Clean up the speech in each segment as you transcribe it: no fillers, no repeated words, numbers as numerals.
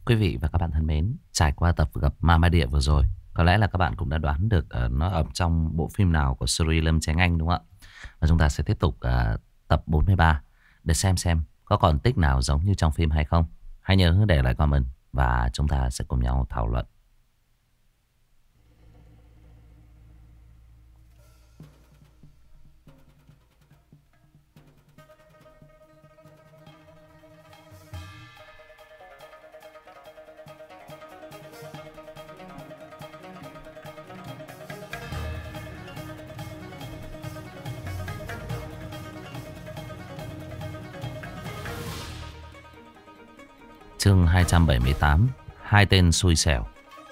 Quý vị và các bạn thân mến, trải qua tập gặp Ma Ma Địa vừa rồi, có lẽ là các bạn cũng đã đoán được nó ở trong bộ phim nào của series Lâm Chánh Anh đúng không ạ? Và chúng ta sẽ tiếp tục tập 43 để xem có còn tích nào giống như trong phim hay không. Hãy nhớ để lại comment và chúng ta sẽ cùng nhau thảo luận. Chương 278, hai tên xui xẻo.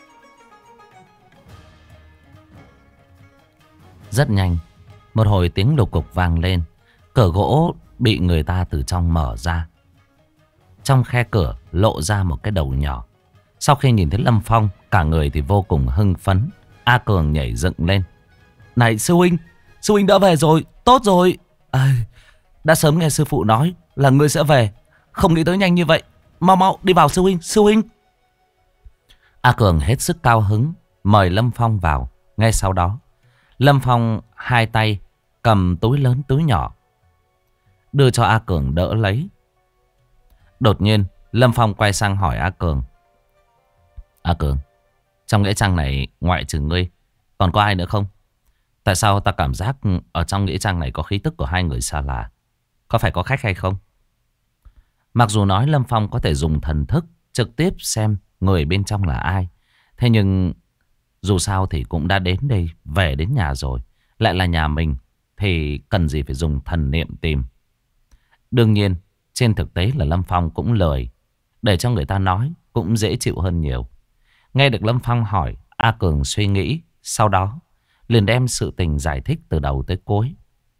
Rất nhanh, một hồi tiếng lục cục vang lên. Cửa gỗ bị người ta từ trong mở ra. Trong khe cửa lộ ra một cái đầu nhỏ. Sau khi nhìn thấy Lâm Phong, cả người thì vô cùng hưng phấn. A Cường nhảy dựng lên. Này sư huynh đã về rồi, tốt rồi. Đã sớm nghe sư phụ nói là ngươi sẽ về, không nghĩ tới nhanh như vậy. Mau mau đi vào sư huynh. A Cường hết sức cao hứng mời Lâm Phong vào. Ngay sau đó Lâm Phong hai tay cầm túi lớn túi nhỏ đưa cho A Cường đỡ lấy. Đột nhiên Lâm Phong quay sang hỏi A Cường: A Cường, trong nghĩa trang này ngoại trừ ngươi còn có ai nữa không? Tại sao ta cảm giác ở trong nghĩa trang này có khí tức của hai người xa lạ? Có phải có khách hay không? Mặc dù nói Lâm Phong có thể dùng thần thức trực tiếp xem người bên trong là ai, thế nhưng dù sao thì cũng đã đến đây, về đến nhà rồi, lại là nhà mình, thì cần gì phải dùng thần niệm tìm. Đương nhiên trên thực tế là Lâm Phong cũng lười, để cho người ta nói cũng dễ chịu hơn nhiều. Nghe được Lâm Phong hỏi, A Cường suy nghĩ, sau đó liền đem sự tình giải thích từ đầu tới cuối.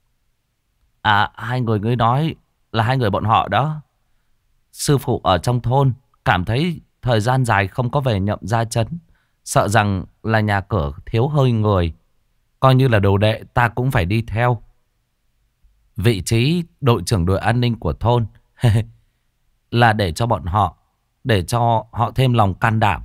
Hai người ngươi nói là hai người bọn họ đó. Sư phụ ở trong thôn cảm thấy thời gian dài không có về Nhậm Gia Trấn, sợ rằng là nhà cửa thiếu hơi người, coi như là đồ đệ ta cũng phải đi theo. Vị trí đội trưởng đội an ninh của thôn là để cho bọn họ, để cho họ thêm lòng can đảm.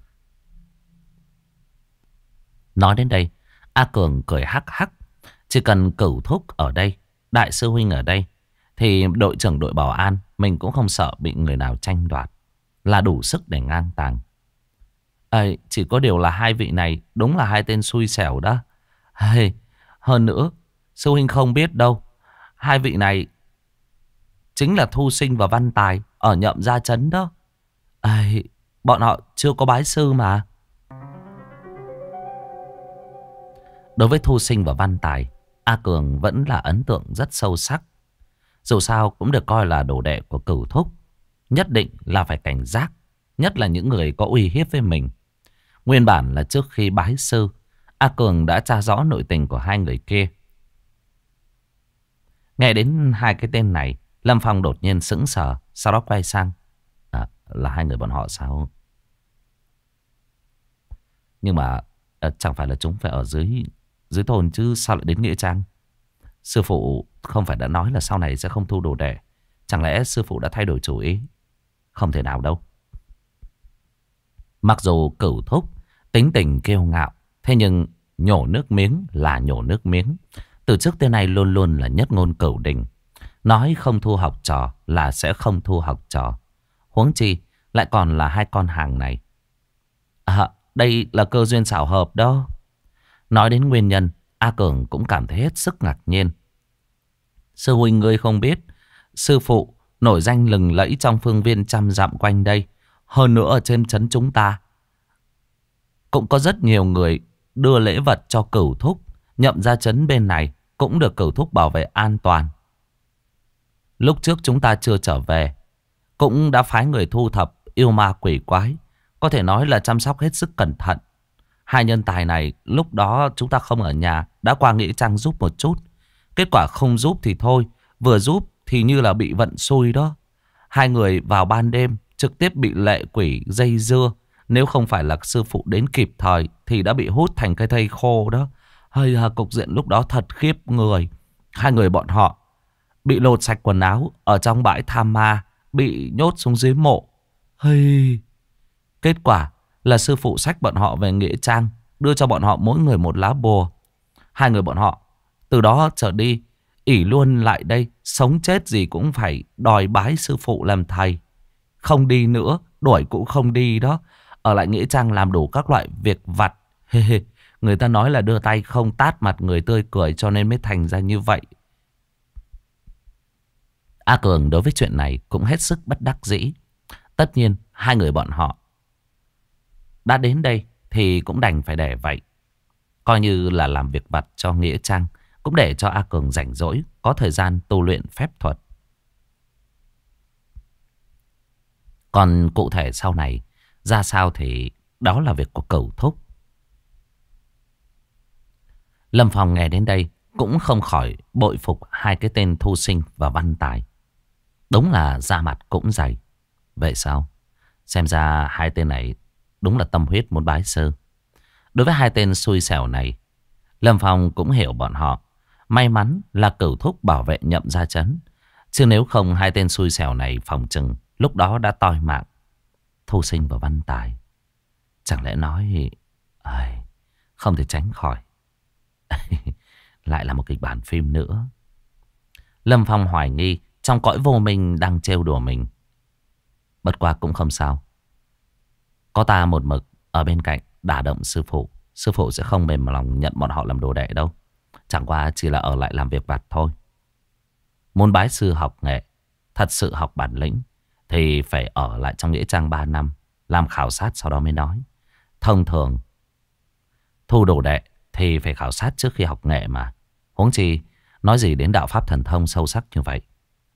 Nói đến đây, A Cường cười hắc hắc. Chỉ cần Cửu Thúc ở đây, đại sư huynh ở đây, thì đội trưởng đội bảo an mình cũng không sợ bị người nào tranh đoạt, là đủ sức để ngang tàng. Chỉ có điều là hai vị này đúng là hai tên xui xẻo đó. Hơn nữa, sư huynh không biết đâu, hai vị này chính là Thu Sinh và Văn Tài ở Nhậm Gia Trấn đó. Bọn họ chưa có bái sư mà. Đối với Thu Sinh và Văn Tài, A Cường vẫn là ấn tượng rất sâu sắc. Dù sao cũng được coi là đồ đệ của Cửu Thúc, nhất định là phải cảnh giác, nhất là những người có uy hiếp với mình. Nguyên bản là trước khi bái sư, A Cường đã tra rõ nội tình của hai người kia. Nghe đến hai cái tên này, Lâm Phong đột nhiên sững sờ, sau đó quay sang: là hai người bọn họ sao? Nhưng mà chẳng phải là chúng phải ở dưới thôn chứ, sao lại đến nghĩa trang? Sư phụ không phải đã nói là sau này sẽ không thu đồ đệ? Chẳng lẽ sư phụ đã thay đổi chủ ý? Không thể nào đâu. Mặc dù Cửu Thúc tính tình kiêu ngạo, thế nhưng nhổ nước miếng là nhổ nước miếng. Từ trước tới nay luôn luôn là nhất ngôn cửu đình. Nói không thu học trò là sẽ không thu học trò. Huống chi lại còn là hai con hàng này. Đây là cơ duyên xảo hợp đó. Nói đến nguyên nhân, A Cường cũng cảm thấy hết sức ngạc nhiên. Sư huynh ngươi không biết, sư phụ nổi danh lừng lẫy trong phương viên trăm dặm quanh đây. Hơn nữa ở trên trấn chúng ta cũng có rất nhiều người đưa lễ vật cho Cửu Thúc. Nhậm Gia Trấn bên này cũng được Cửu Thúc bảo vệ an toàn. Lúc trước chúng ta chưa trở về, cũng đã phái người thu thập yêu ma quỷ quái, có thể nói là chăm sóc hết sức cẩn thận. Hai nhân tài này lúc đó chúng ta không ở nhà, đã qua nghĩa trang giúp một chút. Kết quả không giúp thì thôi, vừa giúp thì như là bị vận xui đó. Hai người vào ban đêm trực tiếp bị lệ quỷ dây dưa. Nếu không phải là sư phụ đến kịp thời thì đã bị hút thành cái thây khô đó. Cục diện lúc đó thật khiếp người. Hai người bọn họ bị lột sạch quần áo ở trong bãi tham ma, bị nhốt xuống dưới mộ. Kết quả là sư phụ xách bọn họ về nghĩa trang, đưa cho bọn họ mỗi người một lá bùa. Hai người bọn họ từ đó trở đi ỷ luôn lại đây, sống chết gì cũng phải đòi bái sư phụ làm thầy. Không đi nữa, đuổi cũng không đi đó. Ở lại nghĩa trang làm đủ các loại việc vặt. Người ta nói là đưa tay không tát mặt người tươi cười, cho nên mới thành ra như vậy. A Cường đối với chuyện này cũng hết sức bất đắc dĩ. Tất nhiên hai người bọn họ đã đến đây thì cũng đành phải để vậy. Coi như là làm việc vặt cho nghĩa trang, cũng để cho A Cường rảnh rỗi, có thời gian tu luyện phép thuật. Còn cụ thể sau này ra sao thì đó là việc của Cửu Thúc. Lâm Phong nghe đến đây cũng không khỏi bội phục hai cái tên Thu Sinh và Văn Tài. Đúng là da mặt cũng dày. Vậy sao? Xem ra hai tên này đúng là tâm huyết muốn bái sư. Đối với hai tên xui xẻo này, Lâm Phong cũng hiểu bọn họ. May mắn là Cửu Thúc bảo vệ Nhậm ra trấn. Chứ nếu không hai tên xui xẻo này phòng chừng lúc đó đã toi mạng. Thu Sinh và Văn Tài, chẳng lẽ nói không thể tránh khỏi. Lại là một kịch bản phim nữa. Lâm Phong hoài nghi trong cõi vô minh đang trêu đùa mình. Bất qua cũng không sao. Có ta một mực ở bên cạnh đả động sư phụ, sư phụ sẽ không mềm lòng nhận bọn họ làm đồ đệ đâu. Chẳng qua chỉ là ở lại làm việc vặt thôi. Muốn bái sư học nghệ, thật sự học bản lĩnh, thì phải ở lại trong nghĩa trang 3 năm, làm khảo sát sau đó mới nói. Thông thường thu đồ đệ thì phải khảo sát trước khi học nghệ mà. Huống chi nói gì đến đạo pháp thần thông sâu sắc như vậy.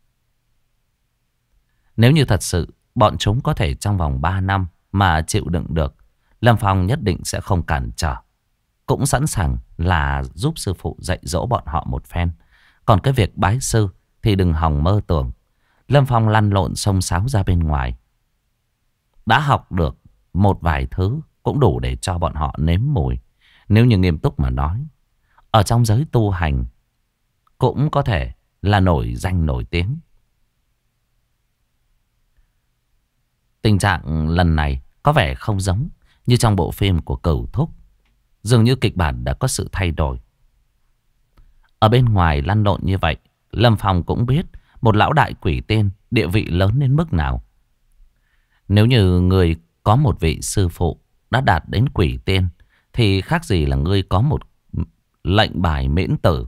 Nếu như thật sự bọn chúng có thể trong vòng 3 năm mà chịu đựng được, Lâm Phong nhất định sẽ không cản trở. Cũng sẵn sàng là giúp sư phụ dạy dỗ bọn họ một phen. Còn cái việc bái sư thì đừng hòng mơ tưởng. Lâm Phong lăn lộn xông xáo ra bên ngoài. Đã học được một vài thứ cũng đủ để cho bọn họ nếm mùi. Nếu như nghiêm túc mà nói, ở trong giới tu hành cũng có thể là nổi danh nổi tiếng. Tình trạng lần này có vẻ không giống như trong bộ phim của Cửu Thúc. Dường như kịch bản đã có sự thay đổi. Ở bên ngoài lăn lộn như vậy, Lâm Phong cũng biết một lão đại quỷ tiên địa vị lớn đến mức nào. Nếu như người có một vị sư phụ đã đạt đến quỷ tiên, thì khác gì là ngươi có một lệnh bài miễn tử.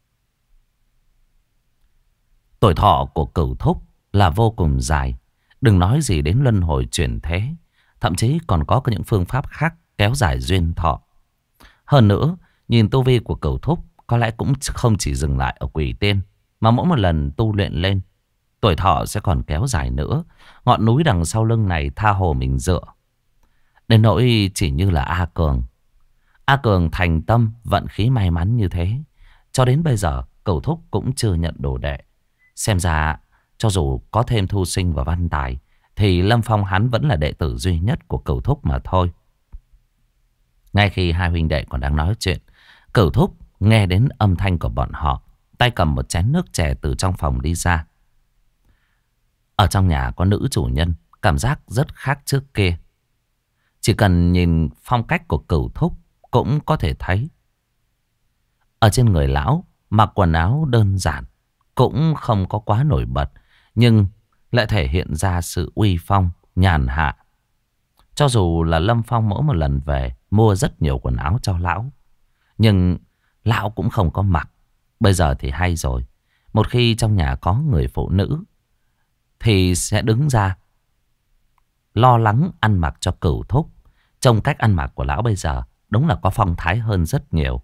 Tuổi thọ của Cửu Thúc là vô cùng dài. Đừng nói gì đến luân hồi chuyển thế. Thậm chí còn có những phương pháp khác kéo dài duyên thọ. Hơn nữa, nhìn tu vi của Cửu Thúc có lẽ cũng không chỉ dừng lại ở quỷ tiên, mà mỗi một lần tu luyện lên, tuổi thọ sẽ còn kéo dài nữa. Ngọn núi đằng sau lưng này tha hồ mình dựa. Đến nỗi chỉ như là A Cường. A Cường thành tâm vận khí may mắn như thế, cho đến bây giờ Cửu Thúc cũng chưa nhận đồ đệ. Xem ra cho dù có thêm Thu Sinh và Văn Tài, thì Lâm Phong hắn vẫn là đệ tử duy nhất của Cửu Thúc mà thôi. Ngay khi hai huynh đệ còn đang nói chuyện, Cửu Thúc nghe đến âm thanh của bọn họ, tay cầm một chén nước chè từ trong phòng đi ra. Ở trong nhà có nữ chủ nhân, cảm giác rất khác trước kia. Chỉ cần nhìn phong cách của Cửu Thúc cũng có thể thấy. Ở trên người lão mặc quần áo đơn giản, cũng không có quá nổi bật, nhưng lại thể hiện ra sự uy phong, nhàn hạ. Cho dù là Lâm Phong mỗi một lần về mua rất nhiều quần áo cho lão, nhưng lão cũng không có mặc. Bây giờ thì hay rồi. Một khi trong nhà có người phụ nữ thì sẽ đứng ra lo lắng ăn mặc cho Cửu Thúc. Trông cách ăn mặc của lão bây giờ đúng là có phong thái hơn rất nhiều.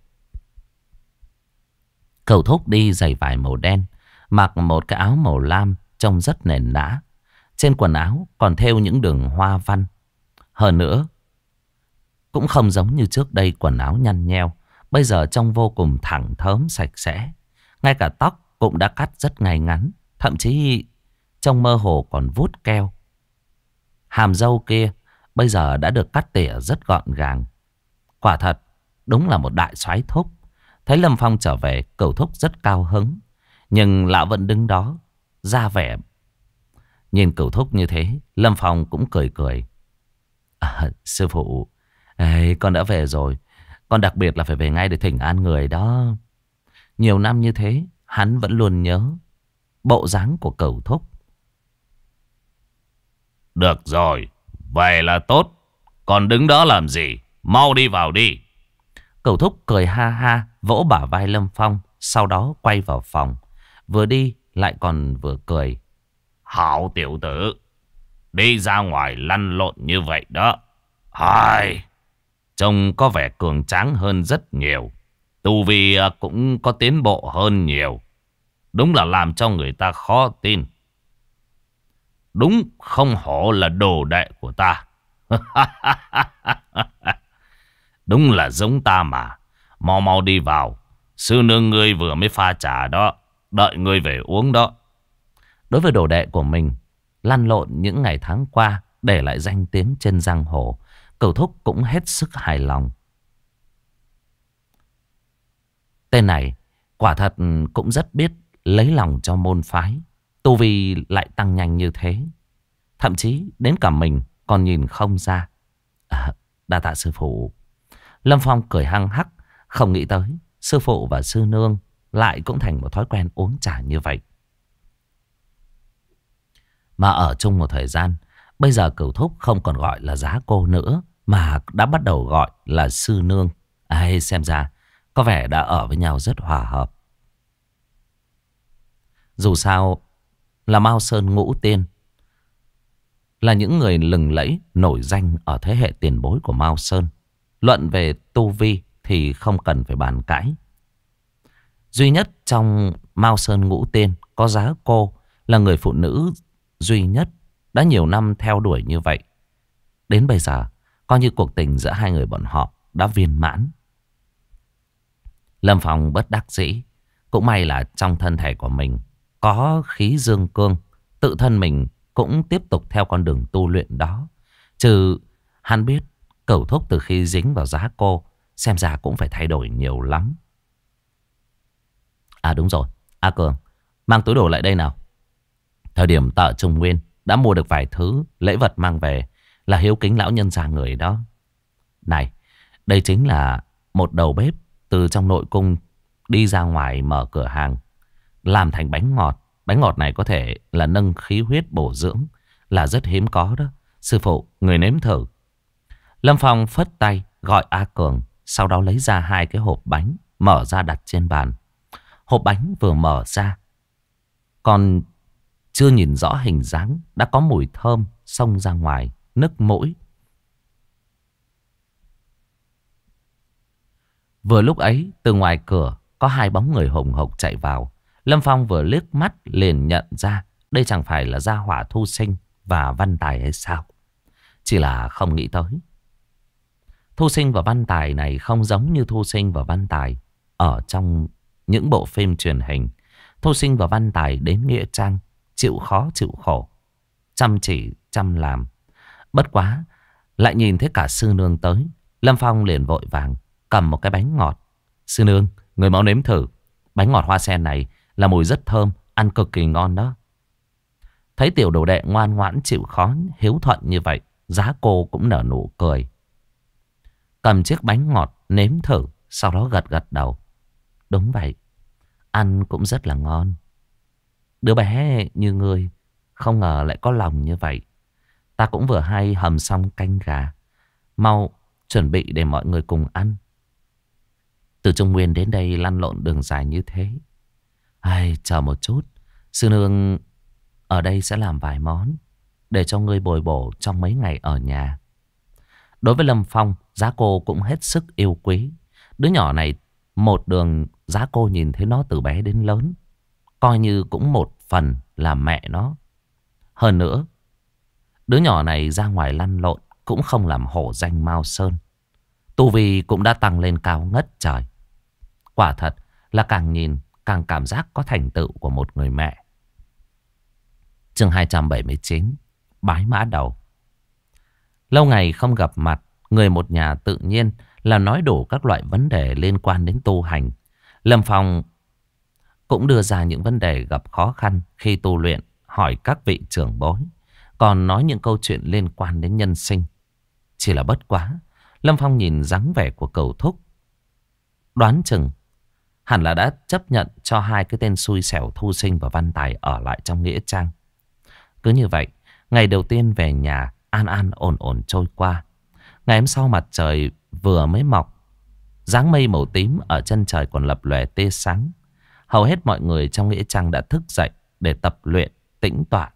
Cửu Thúc đi giày vải màu đen, mặc một cái áo màu lam trông rất nền nã. Trên quần áo còn thêu những đường hoa văn. Hơn nữa, cũng không giống như trước đây quần áo nhăn nheo. Bây giờ trông vô cùng thẳng thớm sạch sẽ. Ngay cả tóc cũng đã cắt rất ngay ngắn. Thậm chí trông mơ hồ còn vuốt keo. Hàm râu kia bây giờ đã được cắt tỉa rất gọn gàng. Quả thật, đúng là một đại soái thúc. Thấy Lâm Phong trở về, Cửu Thúc rất cao hứng. Nhưng lão vẫn đứng đó, ra vẻ. Nhìn Cửu Thúc như thế, Lâm Phong cũng cười cười. Sư phụ, ấy, con đã về rồi. Con đặc biệt là phải về ngay để thỉnh an người đó. Nhiều năm như thế, hắn vẫn luôn nhớ bộ dáng của Cửu Thúc. Được rồi, vậy là tốt. Còn đứng đó làm gì? Mau đi vào đi. Cửu Thúc cười ha ha, vỗ bả vai Lâm Phong, sau đó quay vào phòng. Vừa đi lại còn vừa cười. Hảo tiểu tử, đi ra ngoài lăn lộn như vậy đó. Hai, trông có vẻ cường tráng hơn rất nhiều. Tu vi cũng có tiến bộ hơn nhiều. Đúng là làm cho người ta khó tin. Đúng không hổ là đồ đệ của ta. Đúng là giống ta mà. Mau mau đi vào. Sư nương ngươi vừa mới pha trà đó. Đợi ngươi về uống đó. Đối với đồ đệ của mình, lăn lộn những ngày tháng qua, để lại danh tiếng trên giang hồ, Cửu Thúc cũng hết sức hài lòng. Tên này quả thật cũng rất biết lấy lòng cho môn phái. Tu vi lại tăng nhanh như thế, thậm chí đến cả mình còn nhìn không ra. Đa tạ sư phụ. Lâm Phong cười hăng hắc, không nghĩ tới sư phụ và sư nương lại cũng thành một thói quen uống trà như vậy. Mà ở chung một thời gian, bây giờ Cửu Thúc không còn gọi là Giá Cô nữa, mà đã bắt đầu gọi là sư nương. Xem ra có vẻ đã ở với nhau rất hòa hợp. Dù sao là Mao Sơn Ngũ Tiên, là những người lừng lẫy nổi danh ở thế hệ tiền bối của Mao Sơn. Luận về tu vi thì không cần phải bàn cãi. Duy nhất trong Mao Sơn Ngũ Tiên có Giá Cô, là người phụ nữ duy nhất đã nhiều năm theo đuổi như vậy. Đến bây giờ coi như cuộc tình giữa hai người bọn họ đã viên mãn. Lâm Phong bất đắc dĩ. Cũng may là trong thân thể của mình có khí dương cương, tự thân mình cũng tiếp tục theo con đường tu luyện đó. Chứ hắn biết Cửu Thúc từ khi dính vào Giá Cô, xem ra cũng phải thay đổi nhiều lắm. À đúng rồi, A Cường, mang túi đồ lại đây nào. Thời điểm tại Trung Nguyên đã mua được vài thứ lễ vật mang về, là hiếu kính lão nhân già người đó. Này, đây chính là một đầu bếp từ trong nội cung đi ra ngoài mở cửa hàng, làm thành bánh ngọt. Bánh ngọt này có thể là nâng khí huyết bổ dưỡng, là rất hiếm có đó. Sư phụ, người nếm thử. Lâm Phong phất tay gọi A Cường, sau đó lấy ra 2 cái hộp bánh, mở ra đặt trên bàn. Hộp bánh vừa mở ra, còn chưa nhìn rõ hình dáng, đã có mùi thơm xông ra ngoài, nức mũi. Vừa lúc ấy, từ ngoài cửa có 2 bóng người hùng hục chạy vào. Lâm Phong vừa liếc mắt liền nhận ra đây chẳng phải là Gia Hỏa Thu Sinh và Văn Tài hay sao. Chỉ là không nghĩ tới, Thu Sinh và Văn Tài này không giống như Thu Sinh và Văn Tài ở trong những bộ phim truyền hình. Thu Sinh và Văn Tài đến nghĩa trang, chịu khó chịu khổ, chăm chỉ chăm làm. Bất quá lại nhìn thấy cả sư nương tới, Lâm Phong liền vội vàng cầm một cái bánh ngọt. Sư nương, người mau nếm thử. Bánh ngọt hoa sen này là mùi rất thơm, ăn cực kỳ ngon đó. Thấy tiểu đồ đệ ngoan ngoãn chịu khó hiếu thuận như vậy, Giá Cô cũng nở nụ cười, cầm chiếc bánh ngọt nếm thử, sau đó gật gật đầu. Đúng vậy, ăn cũng rất là ngon. Đứa bé như ngươi không ngờ lại có lòng như vậy. Ta cũng vừa hay hầm xong canh gà, mau chuẩn bị để mọi người cùng ăn. Từ Trung Nguyên đến đây lăn lộn đường dài như thế. Chờ một chút, sư nương ở đây sẽ làm vài món để cho ngươi bồi bổ trong mấy ngày ở nhà. Đối với Lâm Phong, Giá Cô cũng hết sức yêu quý. Đứa nhỏ này một đường Giá Cô nhìn thấy nó từ bé đến lớn, coi như cũng một phần là mẹ nó. Hơn nữa, đứa nhỏ này ra ngoài lăn lộn cũng không làm hổ danh Mao Sơn. Tu vi cũng đã tăng lên cao ngất trời. Quả thật là càng nhìn càng cảm giác có thành tựu của một người mẹ. Chương 279, Bái Mã Đầu. Lâu ngày không gặp mặt, người một nhà tự nhiên là nói đủ các loại vấn đề liên quan đến tu hành. Lâm Phong cũng đưa ra những vấn đề gặp khó khăn khi tu luyện, hỏi các vị trưởng bối, còn nói những câu chuyện liên quan đến nhân sinh. Chỉ là bất quá, Lâm Phong nhìn dáng vẻ của Cửu Thúc, đoán chừng hẳn là đã chấp nhận cho hai cái tên xui xẻo Thu Sinh và Văn Tài ở lại trong nghĩa trang. Cứ như vậy, ngày đầu tiên về nhà an an ổn ổn trôi qua. Ngày hôm sau mặt trời vừa mới mọc, dáng mây màu tím ở chân trời còn lập lòe tia sáng. Hầu hết mọi người trong nghĩa trang đã thức dậy để tập luyện, tĩnh tọa.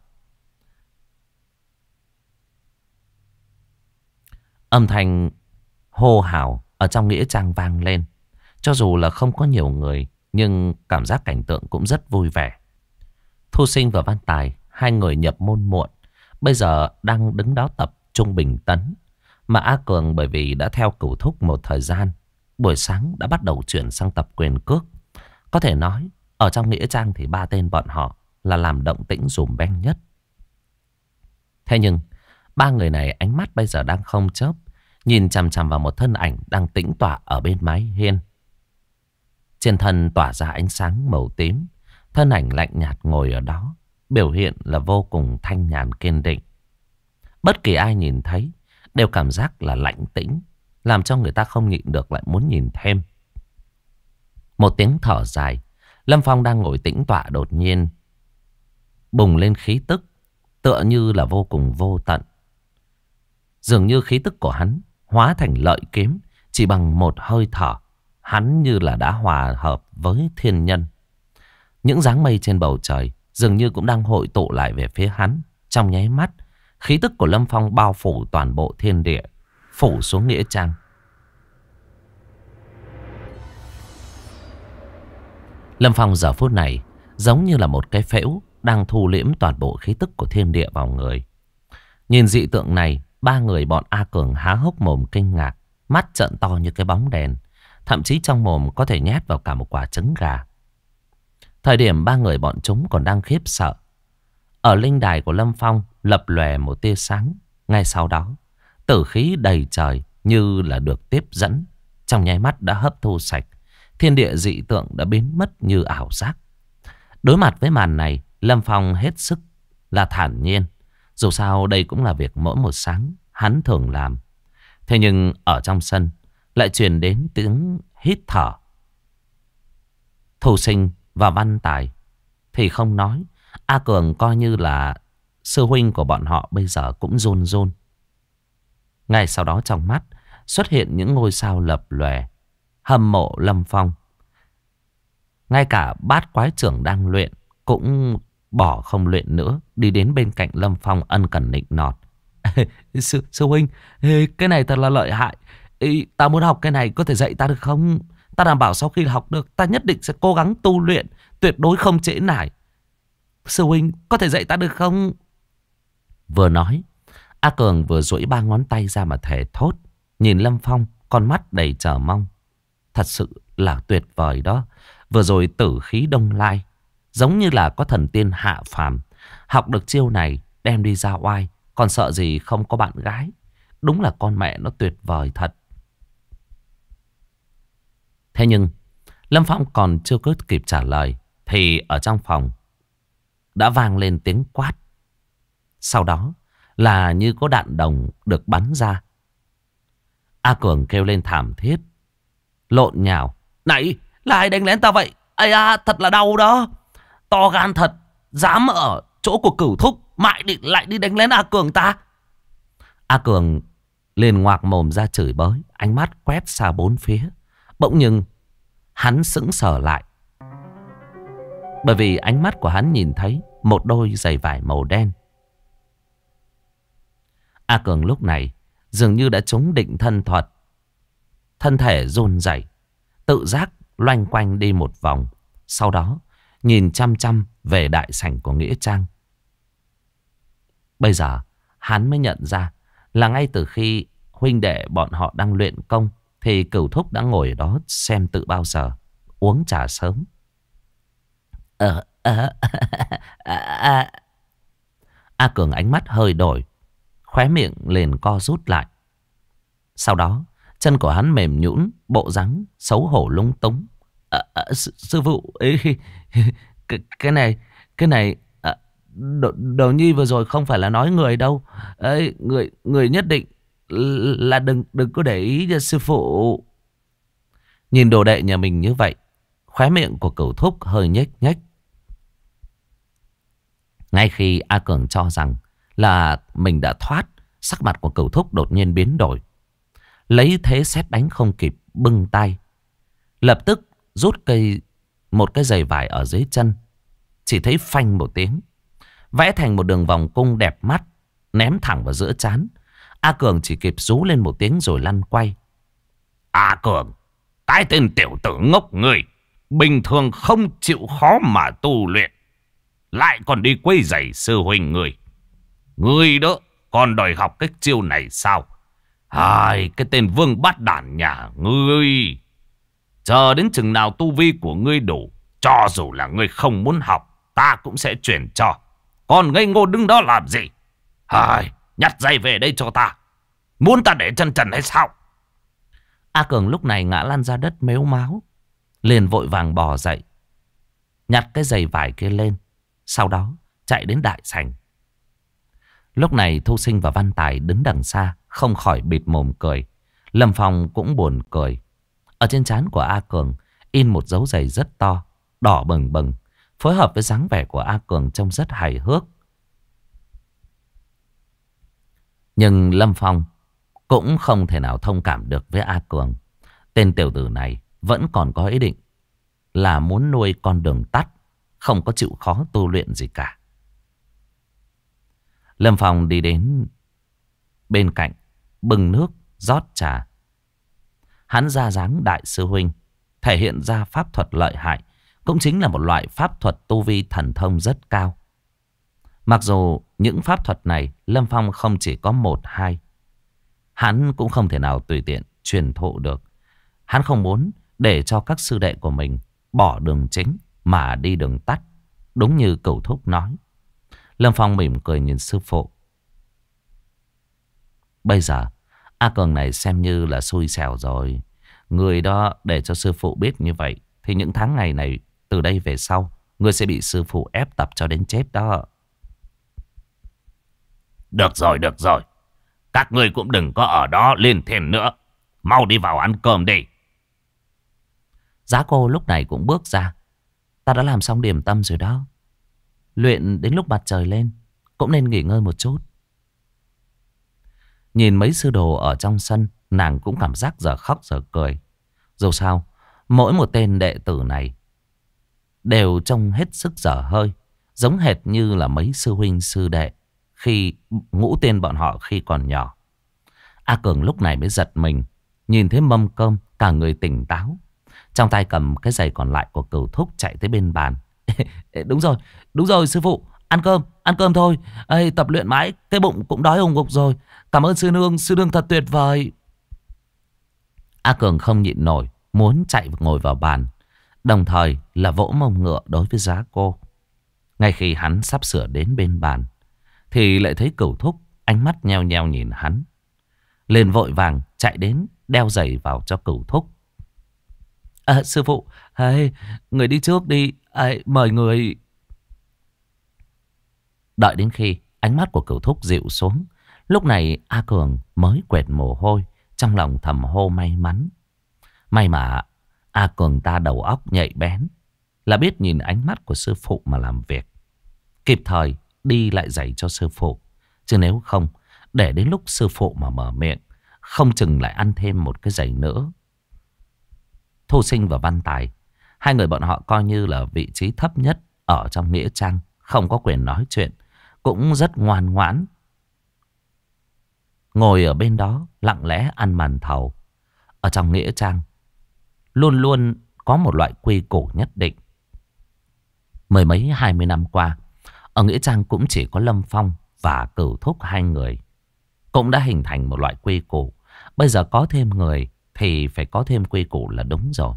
Âm thanh hô hào ở trong nghĩa trang vang lên. Cho dù là không có nhiều người, nhưng cảm giác cảnh tượng cũng rất vui vẻ. Thu Sinh và Văn Tài, hai người nhập môn muộn, bây giờ đang đứng đó tập trung bình tấn. Mà A Cường bởi vì đã theo Cửu Thúc một thời gian, buổi sáng đã bắt đầu chuyển sang tập quyền cước. Có thể nói, ở trong nghĩa trang thì ba tên bọn họ là làm động tĩnh dùm beng nhất. Thế nhưng, ba người này ánh mắt bây giờ đang không chớp, nhìn chằm chằm vào một thân ảnh đang tĩnh tọa ở bên mái hiên. Trên thân tỏa ra ánh sáng màu tím, thân ảnh lạnh nhạt ngồi ở đó, biểu hiện là vô cùng thanh nhàn kiên định. Bất kỳ ai nhìn thấy đều cảm giác là lãnh tĩnh, làm cho người ta không nhịn được lại muốn nhìn thêm. Một tiếng thở dài, Lâm Phong đang ngồi tĩnh tọa đột nhiên bùng lên khí tức, tựa như là vô cùng vô tận. Dường như khí tức của hắn hóa thành lợi kiếm, chỉ bằng một hơi thở, hắn như là đã hòa hợp với thiên nhân. Những dáng mây trên bầu trời dường như cũng đang hội tụ lại về phía hắn. Trong nháy mắt, khí tức của Lâm Phong bao phủ toàn bộ thiên địa, phủ xuống nghĩa trang. Lâm Phong giờ phút này giống như là một cái phễu đang thu liễm toàn bộ khí tức của thiên địa vào người. Nhìn dị tượng này, ba người bọn A Cường há hốc mồm kinh ngạc, mắt trợn to như cái bóng đèn, thậm chí trong mồm có thể nhét vào cả một quả trứng gà. Thời điểm ba người bọn chúng còn đang khiếp sợ, ở linh đài của Lâm Phong lập lòe một tia sáng. Ngay sau đó, tử khí đầy trời như là được tiếp dẫn, trong nháy mắt đã hấp thu sạch. Thiên địa dị tượng đã biến mất như ảo giác. Đối mặt với màn này, Lâm Phong hết sức là thản nhiên. Dù sao đây cũng là việc mỗi một sáng hắn thường làm. Thế nhưng ở trong sân lại truyền đến tiếng hít thở. Thu Sinh và Văn Tài thì không nói. A Cường coi như là sư huynh của bọn họ bây giờ cũng run run. Ngay sau đó trong mắt xuất hiện những ngôi sao lập lòe, hâm mộ Lâm Phong. Ngay cả Bát Quái Trưởng đang luyện cũng bỏ không luyện nữa, đi đến bên cạnh Lâm Phong ân cần nịnh nọt. Sư huynh, cái này thật là lợi hại. Ta muốn học cái này, có thể dạy ta được không? Ta đảm bảo sau khi học được, ta nhất định sẽ cố gắng tu luyện, tuyệt đối không trễ nải. Sư huynh, có thể dạy ta được không? Vừa nói, A Cường vừa duỗi ba ngón tay ra mà thề thốt, nhìn Lâm Phong, con mắt đầy chờ mong. Thật sự là tuyệt vời đó. Vừa rồi tử khí đông lai, giống như là có thần tiên hạ phàm. Học được chiêu này, đem đi ra oai, còn sợ gì không có bạn gái. Đúng là con mẹ nó tuyệt vời thật. Thế nhưng, Lâm Phong còn chưa kịp trả lời, thì ở trong phòng đã vang lên tiếng quát. Sau đó là như có đạn đồng được bắn ra. A Cường kêu lên thảm thiết, lộn nhào. Này, là ai đánh lén ta vậy? Ây à, thật là đau đó. To gan thật, dám ở chỗ của Cửu Thúc lại đi đánh lén A Cường ta. A Cường liền ngoạc mồm ra chửi bới, ánh mắt quét xa bốn phía. Bỗng nhưng hắn sững sờ lại, bởi vì ánh mắt của hắn nhìn thấy một đôi giày vải màu đen. A Cường lúc này dường như đã trúng định thân thuật, thân thể run rẩy, tự giác loanh quanh đi một vòng, sau đó nhìn chăm chăm về đại sảnh của nghĩa trang. Bây giờ hắn mới nhận ra là ngay từ khi huynh đệ bọn họ đang luyện công thì Cửu Thúc đã ngồi đó xem tự bao giờ, uống trà sớm. A Cường ánh mắt hơi đổi, khóe miệng liền co rút lại. Sau đó chân của hắn mềm nhũn, bộ dáng xấu hổ lúng túng. Sư phụ ấy, cái này Đồ Nhi vừa rồi không phải là nói người đâu ấy, người nhất định là đừng có để ý nha sư phụ. Nhìn đồ đệ nhà mình như vậy, khóe miệng của Cửu Thúc hơi nhếch nhếch. Ngay khi A Cường cho rằng là mình đã thoát, sắc mặt của Cửu Thúc đột nhiên biến đổi. Lấy thế sét đánh không kịp, bưng tay, lập tức rút một cái giày vải ở dưới chân. Chỉ thấy phanh một tiếng, vẽ thành một đường vòng cung đẹp mắt, ném thẳng vào giữa trán. A Cường chỉ kịp rú lên một tiếng rồi lăn quay. A Cường, cái tên tiểu tử ngốc người, bình thường không chịu khó mà tu luyện, lại còn đi quấy rầy sư huynh người. Người đó còn đòi học cái chiêu này sao? Ai, cái tên vương bát đản nhà ngươi. Chờ đến chừng nào tu vi của ngươi đủ, cho dù là ngươi không muốn học, ta cũng sẽ truyền cho. Còn ngây ngô đứng đó làm gì? Ai, nhặt giày về đây cho ta. Muốn ta để chân trần hay sao? A Cường lúc này ngã lăn ra đất mếu máo, liền vội vàng bò dậy, nhặt cái giày vải kia lên, sau đó chạy đến đại sảnh. Lúc này Thu Sinh và Văn Tài đứng đằng xa, không khỏi bịt mồm cười. Lâm Phong cũng buồn cười. Ở trên trán của A Cường in một dấu giày rất to, đỏ bừng bừng, phối hợp với dáng vẻ của A Cường trông rất hài hước. Nhưng Lâm Phong cũng không thể nào thông cảm được với A Cường. Tên tiểu tử này vẫn còn có ý định là muốn nuôi con đường tắt, không có chịu khó tu luyện gì cả. Lâm Phong đi đến bên cạnh, bưng nước, rót trà. Hắn ra dáng đại sư huynh, thể hiện ra pháp thuật lợi hại, cũng chính là một loại pháp thuật tu vi thần thông rất cao. Mặc dù những pháp thuật này Lâm Phong không chỉ có một hai, hắn cũng không thể nào tùy tiện truyền thụ được. Hắn không muốn để cho các sư đệ của mình bỏ đường chính mà đi đường tắt, đúng như Cửu Thúc nói. Lâm Phong mỉm cười nhìn sư phụ. Bây giờ A Cường này xem như là xui xẻo rồi. Người đó để cho sư phụ biết như vậy, thì những tháng ngày này từ đây về sau, người sẽ bị sư phụ ép tập cho đến chết đó. Được rồi, được rồi. Các ngươi cũng đừng có ở đó liên thiên nữa. Mau đi vào ăn cơm đi. Giá cô lúc này cũng bước ra. Ta đã làm xong điểm tâm rồi đó. Luyện đến lúc mặt trời lên, cũng nên nghỉ ngơi một chút. Nhìn mấy sư đồ ở trong sân, nàng cũng cảm giác giờ khóc giờ cười. Dù sao, mỗi một tên đệ tử này đều trông hết sức dở hơi, giống hệt như là mấy sư huynh sư đệ khi ngũ tên bọn họ khi còn nhỏ. A Cường lúc này mới giật mình, nhìn thấy mâm cơm, cả người tỉnh táo, trong tay cầm cái giày còn lại của Cửu Thúc chạy tới bên bàn. Đúng rồi sư phụ, ăn cơm thôi. Ê, tập luyện mãi, cái bụng cũng đói ùng ục rồi. Cảm ơn sư nương thật tuyệt vời. A Cường không nhịn nổi, muốn chạy ngồi vào bàn, đồng thời là vỗ mông ngựa đối với Giá Cô. Ngay khi hắn sắp sửa đến bên bàn, thì lại thấy Cửu Thúc ánh mắt nheo nheo nhìn hắn, liền vội vàng chạy đến đeo giày vào cho Cửu Thúc. Sư phụ, người đi trước đi, mời người. Đợi đến khi ánh mắt của Cửu Thúc dịu xuống, lúc này A Cường mới quệt mồ hôi, trong lòng thầm hô may mắn. May mà A Cường ta đầu óc nhạy bén, là biết nhìn ánh mắt của sư phụ mà làm việc, kịp thời đi lại giày cho sư phụ. Chứ nếu không, để đến lúc sư phụ mà mở miệng, không chừng lại ăn thêm một cái giày nữa. Thu Sinh và Văn Tài, hai người bọn họ coi như là vị trí thấp nhất ở trong nghĩa trang, không có quyền nói chuyện, cũng rất ngoan ngoãn, ngồi ở bên đó lặng lẽ ăn màn thầu. Ở trong nghĩa trang luôn luôn có một loại quy củ nhất định. Mười mấy 20 năm qua, ở nghĩa trang cũng chỉ có Lâm Phong và Cửu Thúc hai người, cũng đã hình thành một loại quy củ. Bây giờ có thêm người thì phải có thêm quy củ là đúng rồi.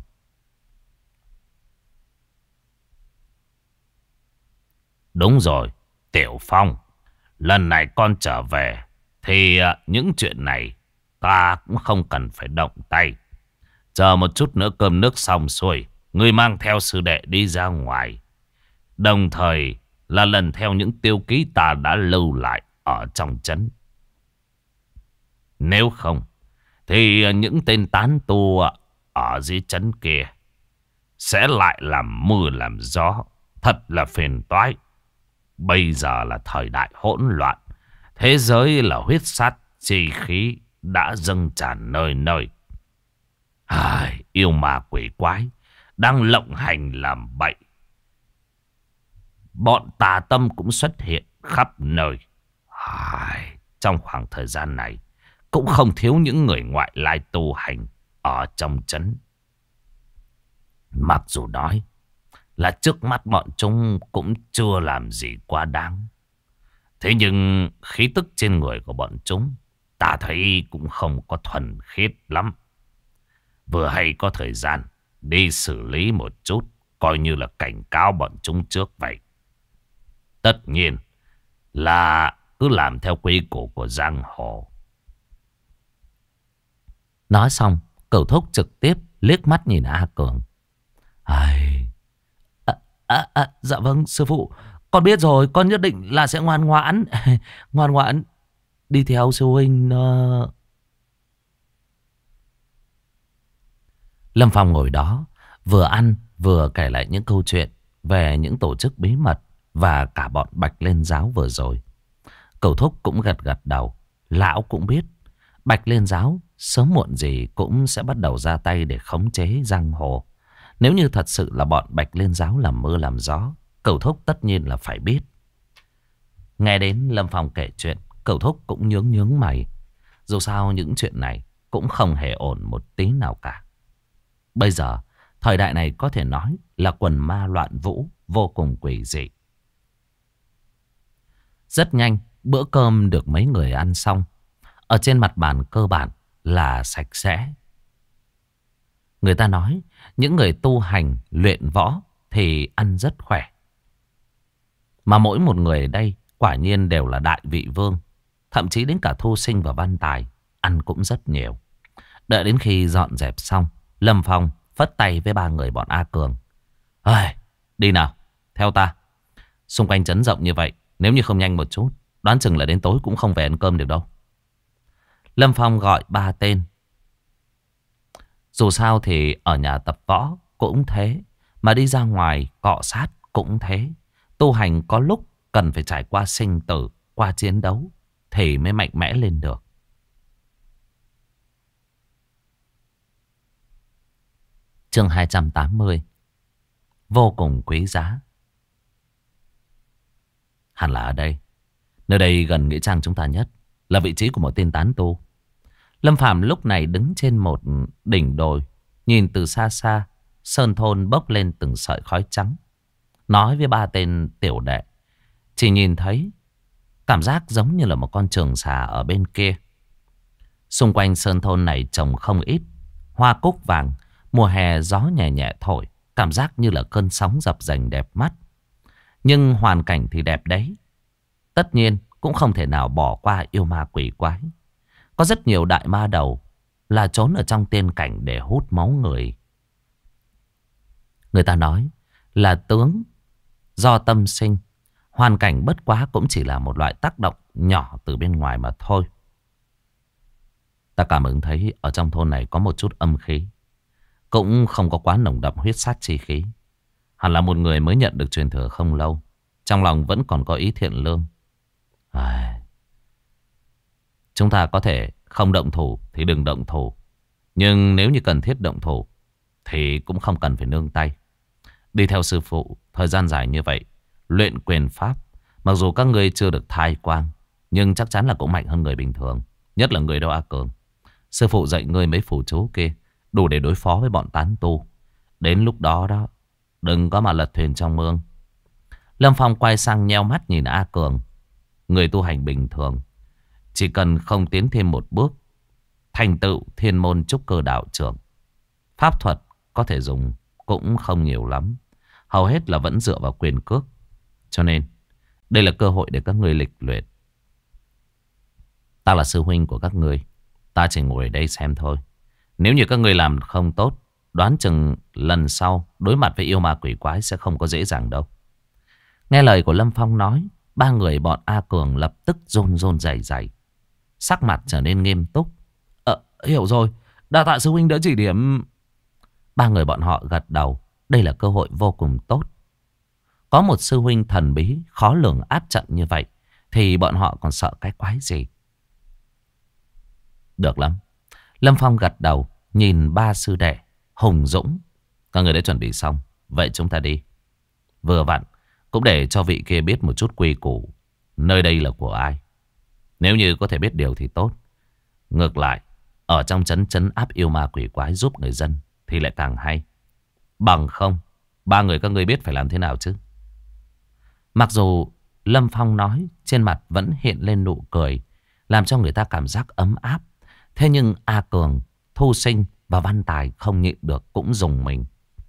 Đúng rồi, Tiểu Phong, lần này con trở về thì những chuyện này ta cũng không cần phải động tay. Chờ một chút nữa cơm nước xong xuôi, ngươi mang theo sư đệ đi ra ngoài, đồng thời là lần theo những tiêu ký ta đã lưu lại ở trong trấn. Nếu không thì những tên tán tu ở dưới trấn kia sẽ lại làm mưa làm gió. Thật là phiền toái. Bây giờ là thời đại hỗn loạn. Thế giới là huyết sát chi khí đã dâng tràn nơi nơi. Yêu ma quỷ quái đang lộng hành làm bậy. Bọn tà tâm cũng xuất hiện khắp nơi. Trong khoảng thời gian này cũng không thiếu những người ngoại lai tu hành ở trong trấn. Mặc dù nói là trước mắt bọn chúng cũng chưa làm gì quá đáng, thế nhưng khí tức trên người của bọn chúng ta thấy cũng không có thuần khiết lắm. Vừa hay có thời gian đi xử lý một chút, coi như là cảnh cáo bọn chúng trước vậy. Tất nhiên là cứ làm theo quy củ của giang hồ. Nói xong, Cửu Thúc trực tiếp liếc mắt nhìn A Cường. Dạ vâng sư phụ, con biết rồi, con nhất định là sẽ ngoan ngoãn. Ngoan ngoãn đi theo sư huynh. Lâm Phong ngồi đó vừa ăn vừa kể lại những câu chuyện về những tổ chức bí mật và cả bọn Bạch Liên Giáo vừa rồi. Cửu Thúc cũng gật gật đầu. Lão cũng biết Bạch Liên Giáo sớm muộn gì cũng sẽ bắt đầu ra tay để khống chế giang hồ. Nếu như thật sự là bọn Bạch Liên Giáo làm mưa làm gió, Cửu Thúc tất nhiên là phải biết. Nghe đến Lâm Phong kể chuyện, Cửu Thúc cũng nhướng mày. Dù sao những chuyện này cũng không hề ổn một tí nào cả. Bây giờ, thời đại này có thể nói là quần ma loạn vũ, vô cùng quỷ dị. Rất nhanh, bữa cơm được mấy người ăn xong. Ở trên mặt bàn cơ bản là sạch sẽ. Người ta nói, những người tu hành, luyện võ thì ăn rất khỏe. Mà mỗi một người ở đây quả nhiên đều là đại vị vương. Thậm chí đến cả Thu Sinh và Văn Tài ăn cũng rất nhiều. Đợi đến khi dọn dẹp xong, Lâm Phong phất tay với ba người bọn A Cường. Đi nào, theo ta. Xung quanh trấn rộng như vậy, nếu như không nhanh một chút, đoán chừng là đến tối cũng không về ăn cơm được đâu. Lâm Phong gọi ba tên. Dù sao thì ở nhà tập võ cũng thế, mà đi ra ngoài cọ sát cũng thế. Tu hành có lúc cần phải trải qua sinh tử, qua chiến đấu thì mới mạnh mẽ lên được. Chương 280. Vô cùng quý giá. Hẳn là ở đây. Nơi đây gần nghĩa trang chúng ta nhất, là vị trí của một tên tán tu. Lâm Phàm lúc này đứng trên một đỉnh đồi, nhìn từ xa xa, sơn thôn bốc lên từng sợi khói trắng. Nói với ba tên tiểu đệ, chỉ nhìn thấy cảm giác giống như là một con trường xà ở bên kia. Xung quanh sơn thôn này trồng không ít hoa cúc vàng. Mùa hè gió nhẹ nhẹ thổi, cảm giác như là cơn sóng dập dềnh đẹp mắt. Nhưng hoàn cảnh thì đẹp đấy. Tất nhiên cũng không thể nào bỏ qua yêu ma quỷ quái. Có rất nhiều đại ma đầu là trốn ở trong tiên cảnh để hút máu người. Người ta nói là tướng do tâm sinh. Hoàn cảnh bất quá cũng chỉ là một loại tác động nhỏ từ bên ngoài mà thôi. Ta cảm ứng thấy ở trong thôn này có một chút âm khí. Cũng không có quá nồng đậm huyết sát chi khí. Hẳn là một người mới nhận được truyền thừa không lâu. Trong lòng vẫn còn có ý thiện lương. Chúng ta có thể không động thủ thì đừng động thủ. Nhưng nếu như cần thiết động thủ thì cũng không cần phải nương tay. Đi theo sư phụ thời gian dài như vậy, luyện quyền pháp, mặc dù các ngươi chưa được thai quang, nhưng chắc chắn là cũng mạnh hơn người bình thường. Nhất là người đâu A Cường. Sư phụ dạy ngươi mấy phù chú kia đủ để đối phó với bọn tán tu. Đến lúc đó đó, đừng có mà lật thuyền trong mương. Lâm Phong quay sang nheo mắt nhìn A Cường. Người tu hành bình thường, chỉ cần không tiến thêm một bước, thành tựu thiên môn trúc cơ đạo trưởng. Pháp thuật có thể dùng cũng không nhiều lắm. Hầu hết là vẫn dựa vào quyền cước. Cho nên đây là cơ hội để các ngươi lịch luyện. Ta là sư huynh của các ngươi, ta chỉ ngồi ở đây xem thôi. Nếu như các ngươi làm không tốt, đoán chừng lần sau đối mặt với yêu ma quỷ quái sẽ không có dễ dàng đâu. Nghe lời của Lâm Phong nói, ba người bọn A Cường lập tức run run rẩy rẩy, sắc mặt trở nên nghiêm túc. Hiểu rồi. Đa tạ sư huynh đã chỉ điểm. Ba người bọn họ gật đầu. Đây là cơ hội vô cùng tốt. Có một sư huynh thần bí khó lường áp trận như vậy thì bọn họ còn sợ cái quái gì. Được lắm. Lâm Phong gật đầu, nhìn ba sư đệ hùng dũng. Các người đã chuẩn bị xong, vậy chúng ta đi. Vừa vặn cũng để cho vị kia biết một chút quy củ, nơi đây là của ai. Nếu như có thể biết điều thì tốt. Ngược lại, ở trong trấn áp yêu ma quỷ quái giúp người dân thì lại càng hay. Bằng không, ba người các ngươi biết phải làm thế nào chứ. Mặc dù Lâm Phong nói, trên mặt vẫn hiện lên nụ cười, làm cho người ta cảm giác ấm áp. Thế nhưng A Cường, Thu Sinh và Văn Tài không nhịn được cũng rùng mình.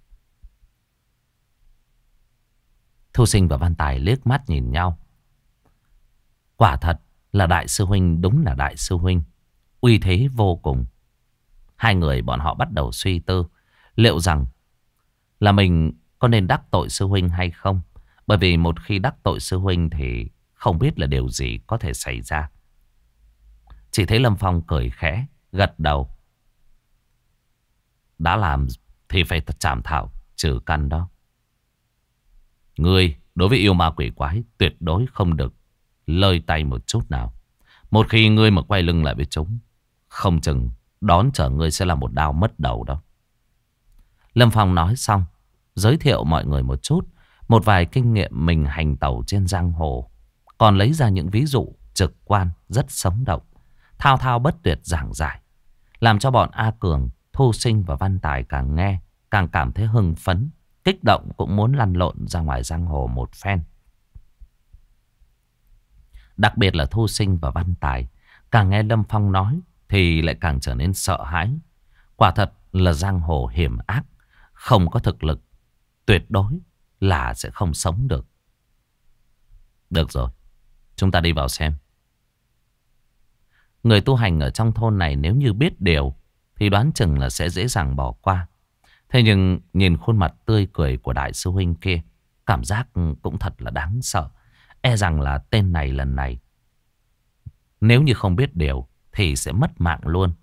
Thu Sinh và Văn Tài liếc mắt nhìn nhau. Quả thật là đại sư huynh, đúng là đại sư huynh, uy thế vô cùng. Hai người bọn họ bắt đầu suy tư liệu rằng là mình có nên đắc tội sư huynh hay không. Bởi vì một khi đắc tội sư huynh thì không biết là điều gì có thể xảy ra. Chỉ thấy Lâm Phong cười khẽ, gật đầu. Đã làm thì phải chảm thảo trừ căn đó. Ngươi đối với yêu ma quỷ quái tuyệt đối không được lơi tay một chút nào. Một khi ngươi mà quay lưng lại với chúng, không chừng đón chờ ngươi sẽ là một đao mất đầu đó. Lâm Phong nói xong, giới thiệu mọi người một chút, một vài kinh nghiệm mình hành tẩu trên giang hồ. Còn lấy ra những ví dụ trực quan rất sống động, thao thao bất tuyệt giảng giải, làm cho bọn A Cường, Thu Sinh và Văn Tài càng nghe càng cảm thấy hưng phấn, kích động cũng muốn lăn lộn ra ngoài giang hồ một phen. Đặc biệt là Thu Sinh và Văn Tài càng nghe Lâm Phong nói thì lại càng trở nên sợ hãi. Quả thật là giang hồ hiểm ác, không có thực lực tuyệt đối là sẽ không sống được. Được rồi, chúng ta đi vào xem. Người tu hành ở trong thôn này nếu như biết điều thì đoán chừng là sẽ dễ dàng bỏ qua. Thế nhưng nhìn khuôn mặt tươi cười của đại sư huynh kia, cảm giác cũng thật là đáng sợ. E rằng là tên này lần này, nếu như không biết điều thì sẽ mất mạng luôn.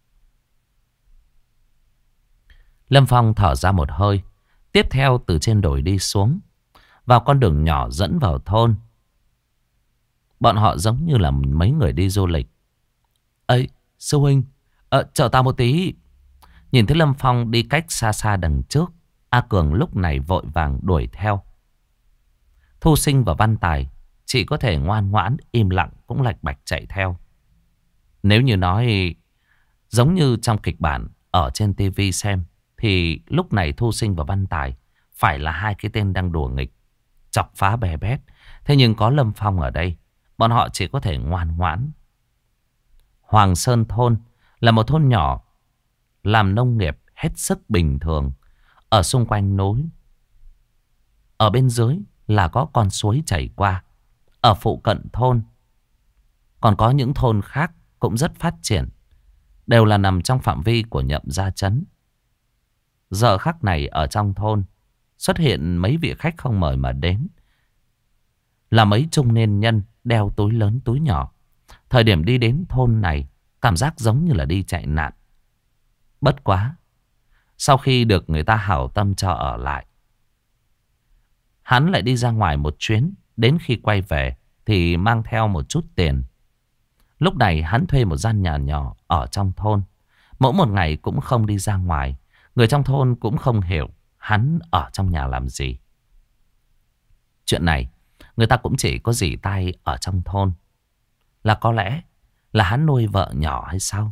Lâm Phong thở ra một hơi. Tiếp theo từ trên đồi đi xuống, vào con đường nhỏ dẫn vào thôn. Bọn họ giống như là mấy người đi du lịch. Ê, sư huynh, chờ tao một tí. Nhìn thấy Lâm Phong đi cách xa xa đằng trước, A Cường lúc này vội vàng đuổi theo. Thu Sinh và Văn Tài chỉ có thể ngoan ngoãn, im lặng cũng lạch bạch chạy theo. Nếu như nói giống như trong kịch bản ở trên tivi xem, thì lúc này Thu Sinh và Văn Tài phải là hai cái tên đang đùa nghịch, chọc phá bè bét. Thế nhưng có Lâm Phong ở đây, bọn họ chỉ có thể ngoan ngoãn. Hoàng Sơn Thôn là một thôn nhỏ, làm nông nghiệp hết sức bình thường. Ở xung quanh núi, ở bên dưới là có con suối chảy qua. Ở phụ cận thôn còn có những thôn khác cũng rất phát triển, đều là nằm trong phạm vi của Nhậm Gia trấn. Giờ khắc này ở trong thôn xuất hiện mấy vị khách không mời mà đến, là mấy trung niên nhân đeo túi lớn túi nhỏ. Thời điểm đi đến thôn này, cảm giác giống như là đi chạy nạn. Bất quá, sau khi được người ta hảo tâm cho ở lại, hắn lại đi ra ngoài một chuyến. Đến khi quay về thì mang theo một chút tiền. Lúc này hắn thuê một gian nhà nhỏ ở trong thôn. Mỗi một ngày cũng không đi ra ngoài. Người trong thôn cũng không hiểu hắn ở trong nhà làm gì. Chuyện này người ta cũng chỉ có dỉ tai ở trong thôn, là có lẽ là hắn nuôi vợ nhỏ hay sao.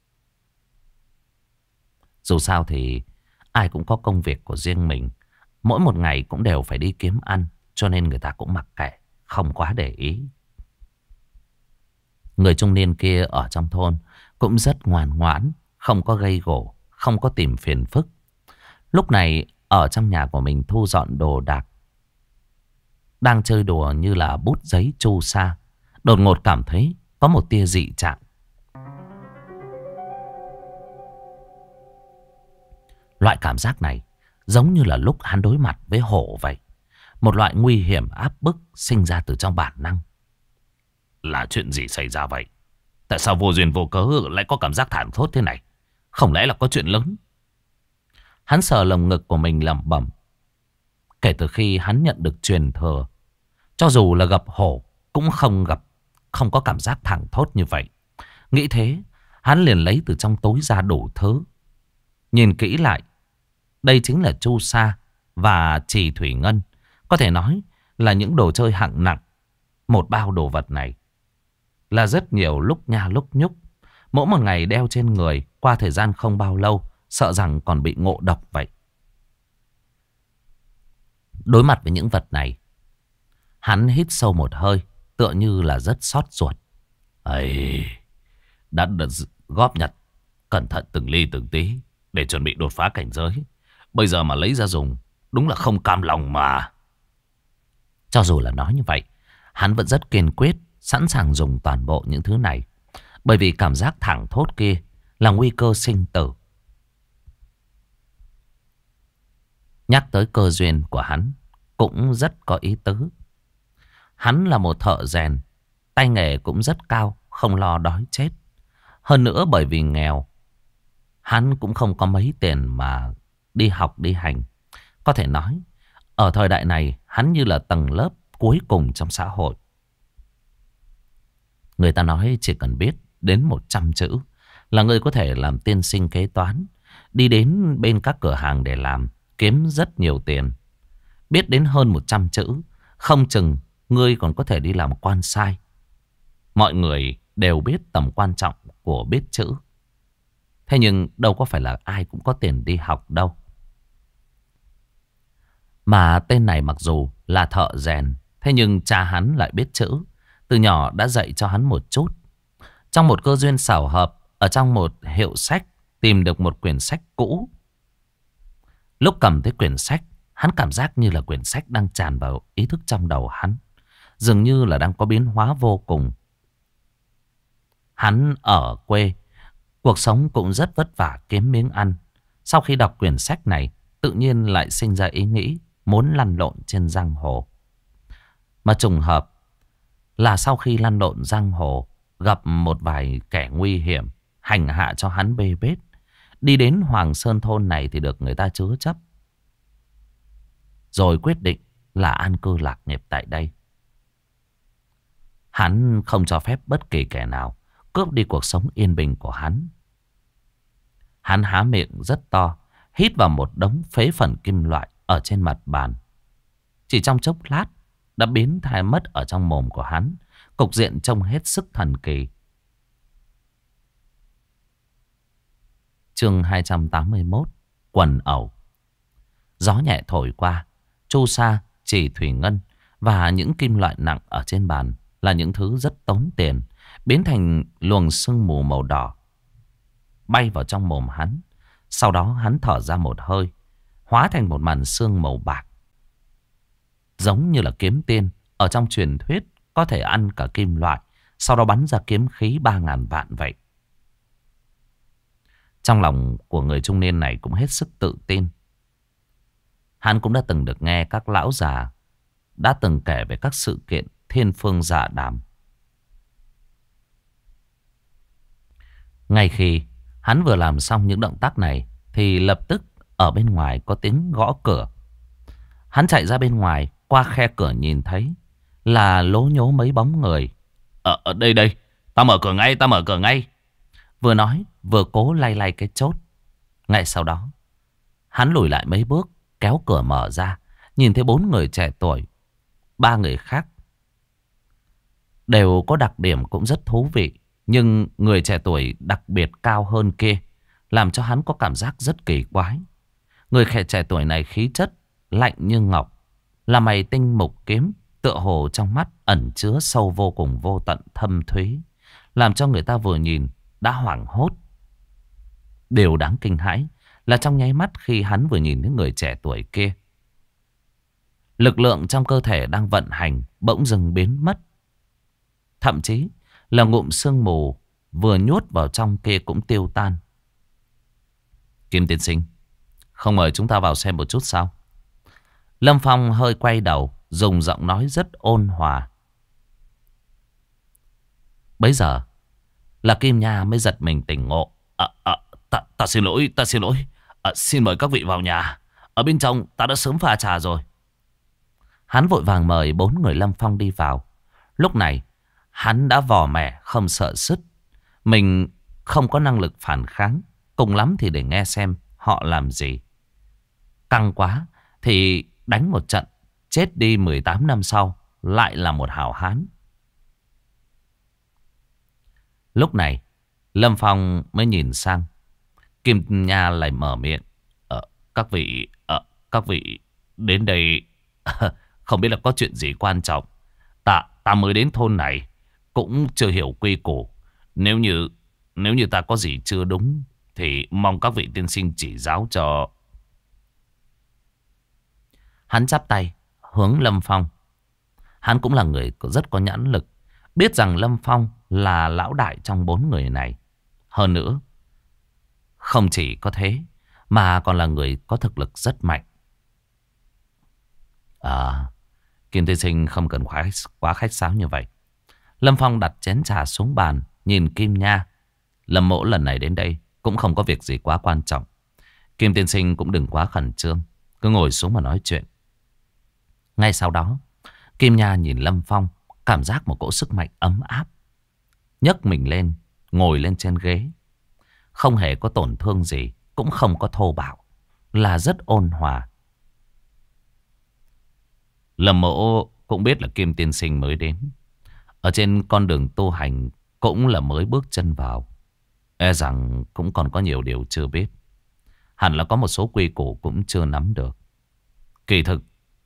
Dù sao thì ai cũng có công việc của riêng mình, mỗi một ngày cũng đều phải đi kiếm ăn, cho nên người ta cũng mặc kệ, không quá để ý. Người trung niên kia ở trong thôn cũng rất ngoan ngoãn, không có gây gổ, không có tìm phiền phức. Lúc này ở trong nhà của mình thu dọn đồ đạc, đang chơi đùa như là bút giấy chu sa, đột ngột cảm thấy có một tia dị trạng. Loại cảm giác này giống như là lúc hắn đối mặt với hổ vậy. Một loại nguy hiểm áp bức sinh ra từ trong bản năng. Là chuyện gì xảy ra vậy? Tại sao vô duyên vô cớ lại có cảm giác thảng thốt thế này? Không lẽ là có chuyện lớn? Hắn sờ lồng ngực của mình lẩm bẩm. Kể từ khi hắn nhận được truyền thừa, cho dù là gặp hổ cũng không có cảm giác thảng thốt như vậy. Nghĩ thế, hắn liền lấy từ trong túi ra đủ thứ. Nhìn kỹ lại, đây chính là chu sa và trì thủy ngân. Có thể nói là những đồ chơi hạng nặng. Một bao đồ vật này là rất nhiều lúc nha lúc nhúc. Mỗi một ngày đeo trên người, qua thời gian không bao lâu, sợ rằng còn bị ngộ độc vậy. Đối mặt với những vật này, hắn hít sâu một hơi, tựa như là rất xót ruột. Ấy, đã góp nhặt cẩn thận từng ly từng tí để chuẩn bị đột phá cảnh giới. Bây giờ mà lấy ra dùng, đúng là không cam lòng mà. Cho dù là nói như vậy, hắn vẫn rất kiên quyết, sẵn sàng dùng toàn bộ những thứ này. Bởi vì cảm giác thảng thốt kia là nguy cơ sinh tử. Nhắc tới cơ duyên của hắn cũng rất có ý tứ. Hắn là một thợ rèn, tay nghề cũng rất cao, không lo đói chết. Hơn nữa bởi vì nghèo, hắn cũng không có mấy tiền mà đi học đi hành. Có thể nói, ở thời đại này, hắn như là tầng lớp cuối cùng trong xã hội. Người ta nói chỉ cần biết đến 100 chữ là người có thể làm tiên sinh kế toán, đi đến bên các cửa hàng để làm, kiếm rất nhiều tiền. Biết đến hơn 100 chữ, không chừng ngươi còn có thể đi làm quan sai. Mọi người đều biết tầm quan trọng của biết chữ. Thế nhưng đâu có phải là ai cũng có tiền đi học đâu. Mà tên này mặc dù là thợ rèn, thế nhưng cha hắn lại biết chữ. Từ nhỏ đã dạy cho hắn một chút. Trong một cơ duyên xảo hợp, ở trong một hiệu sách tìm được một quyển sách cũ. Lúc cầm thấy quyển sách, hắn cảm giác như là quyển sách đang tràn vào ý thức trong đầu hắn. Dường như là đang có biến hóa vô cùng. Hắn ở quê, cuộc sống cũng rất vất vả kiếm miếng ăn. Sau khi đọc quyển sách này, tự nhiên lại sinh ra ý nghĩ muốn lăn lộn trên giang hồ. Mà trùng hợp là sau khi lăn lộn giang hồ, gặp một vài kẻ nguy hiểm, hành hạ cho hắn bê bết. Đi đến Hoàng Sơn thôn này thì được người ta chứa chấp. Rồi quyết định là an cư lạc nghiệp tại đây. Hắn không cho phép bất kỳ kẻ nào cướp đi cuộc sống yên bình của hắn. Hắn há miệng rất to, hít vào một đống phế phẩm kim loại ở trên mặt bàn. Chỉ trong chốc lát đã biến thay mất ở trong mồm của hắn. Cục diện trông hết sức thần kỳ. Chương 281, quần ẩu. Gió nhẹ thổi qua, chu sa, chỉ thủy ngân và những kim loại nặng ở trên bàn là những thứ rất tốn tiền, biến thành luồng sương mù màu đỏ bay vào trong mồm hắn. Sau đó hắn thở ra một hơi, hóa thành một màn sương màu bạc, giống như là kiếm tiên ở trong truyền thuyết có thể ăn cả kim loại, sau đó bắn ra kiếm khí 3.000 vạn vậy. Trong lòng của người trung niên này cũng hết sức tự tin. Hắn cũng đã từng được nghe các lão già đã từng kể về các sự kiện thiên phương dạ đàm. Ngay khi hắn vừa làm xong những động tác này thì lập tức ở bên ngoài có tiếng gõ cửa. Hắn chạy ra bên ngoài, qua khe cửa nhìn thấy là lố nhố mấy bóng người. Ở đây đây, tao mở cửa ngay, tao mở cửa ngay. Vừa nói vừa cố lay lay cái chốt. Ngay sau đó hắn lùi lại mấy bước, kéo cửa mở ra, nhìn thấy 4 người trẻ tuổi. 3 người khác đều có đặc điểm cũng rất thú vị, nhưng người trẻ tuổi đặc biệt cao hơn kia làm cho hắn có cảm giác rất kỳ quái. Người trẻ tuổi này khí chất lạnh như ngọc, là mày tinh mục kiếm, tựa hồ trong mắt ẩn chứa sâu vô cùng vô tận thâm thúy, làm cho người ta vừa nhìn đã hoảng hốt. Điều đáng kinh hãi là trong nháy mắt khi hắn vừa nhìn thấy người trẻ tuổi kia, lực lượng trong cơ thể đang vận hành bỗng dừng biến mất. Thậm chí là ngụm sương mù vừa nhốt vào trong kia cũng tiêu tan. Kim tiên sinh, không mời chúng ta vào xem một chút sao? Lâm Phong hơi quay đầu, dùng giọng nói rất ôn hòa. Bấy giờ là Kim Nha mới giật mình tỉnh ngộ. Ta xin lỗi, ta xin lỗi. Xin mời các vị vào nhà. Ở bên trong ta đã sớm pha trà rồi. Hắn vội vàng mời 4 người Lâm Phong đi vào. Lúc này hắn đã vò mẻ không sợ sứt. Mình không có năng lực phản kháng. Cùng lắm thì để nghe xem họ làm gì. Căng quá thì đánh một trận. Chết đi 18 năm sau lại là một hảo hán. Lúc này Lâm Phong mới nhìn sang. Kim Nha lại mở miệng. Các vị đến đây không biết là có chuyện gì quan trọng. Ta mới đến thôn này, cũng chưa hiểu quy củ. Nếu như ta có gì chưa đúng thì mong các vị tiên sinh chỉ giáo cho. Hắn chắp tay hướng Lâm Phong. Hắn cũng là người rất có nhãn lực, biết rằng Lâm Phong là lão đại trong 4 người này. Hơn nữa, không chỉ có thế mà còn là người có thực lực rất mạnh. Kim tiên sinh không cần quá khách sáo như vậy. Lâm Phong đặt chén trà xuống bàn, nhìn Kim Nha. Lâm mỗ lần này đến đây cũng không có việc gì quá quan trọng. Kim tiên sinh cũng đừng quá khẩn trương, cứ ngồi xuống mà nói chuyện. Ngay sau đó, Kim Nha nhìn Lâm Phong, cảm giác một cỗ sức mạnh ấm áp. Nhấc mình lên, ngồi lên trên ghế. Không hề có tổn thương gì, cũng không có thô bạo, là rất ôn hòa. Lâm mỗ cũng biết là Kim tiên sinh mới đến. Ở trên con đường tu hành cũng là mới bước chân vào. E rằng cũng còn có nhiều điều chưa biết. Hẳn là có một số quy củ cũng chưa nắm được. Kỳ thực,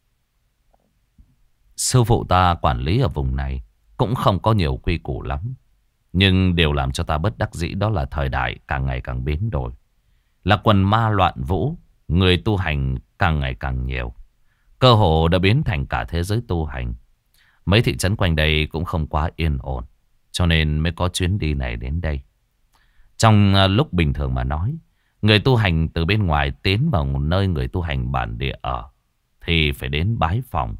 sư phụ ta quản lý ở vùng này cũng không có nhiều quy củ lắm. Nhưng điều làm cho ta bất đắc dĩ đó là thời đại càng ngày càng biến đổi. Là quần ma loạn vũ, người tu hành càng ngày càng nhiều. Cơ hồ đã biến thành cả thế giới tu hành. Mấy thị trấn quanh đây cũng không quá yên ổn, cho nên mới có chuyến đi này đến đây. Trong lúc bình thường mà nói, người tu hành từ bên ngoài tiến vào một nơi người tu hành bản địa ở thì phải đến bái phòng.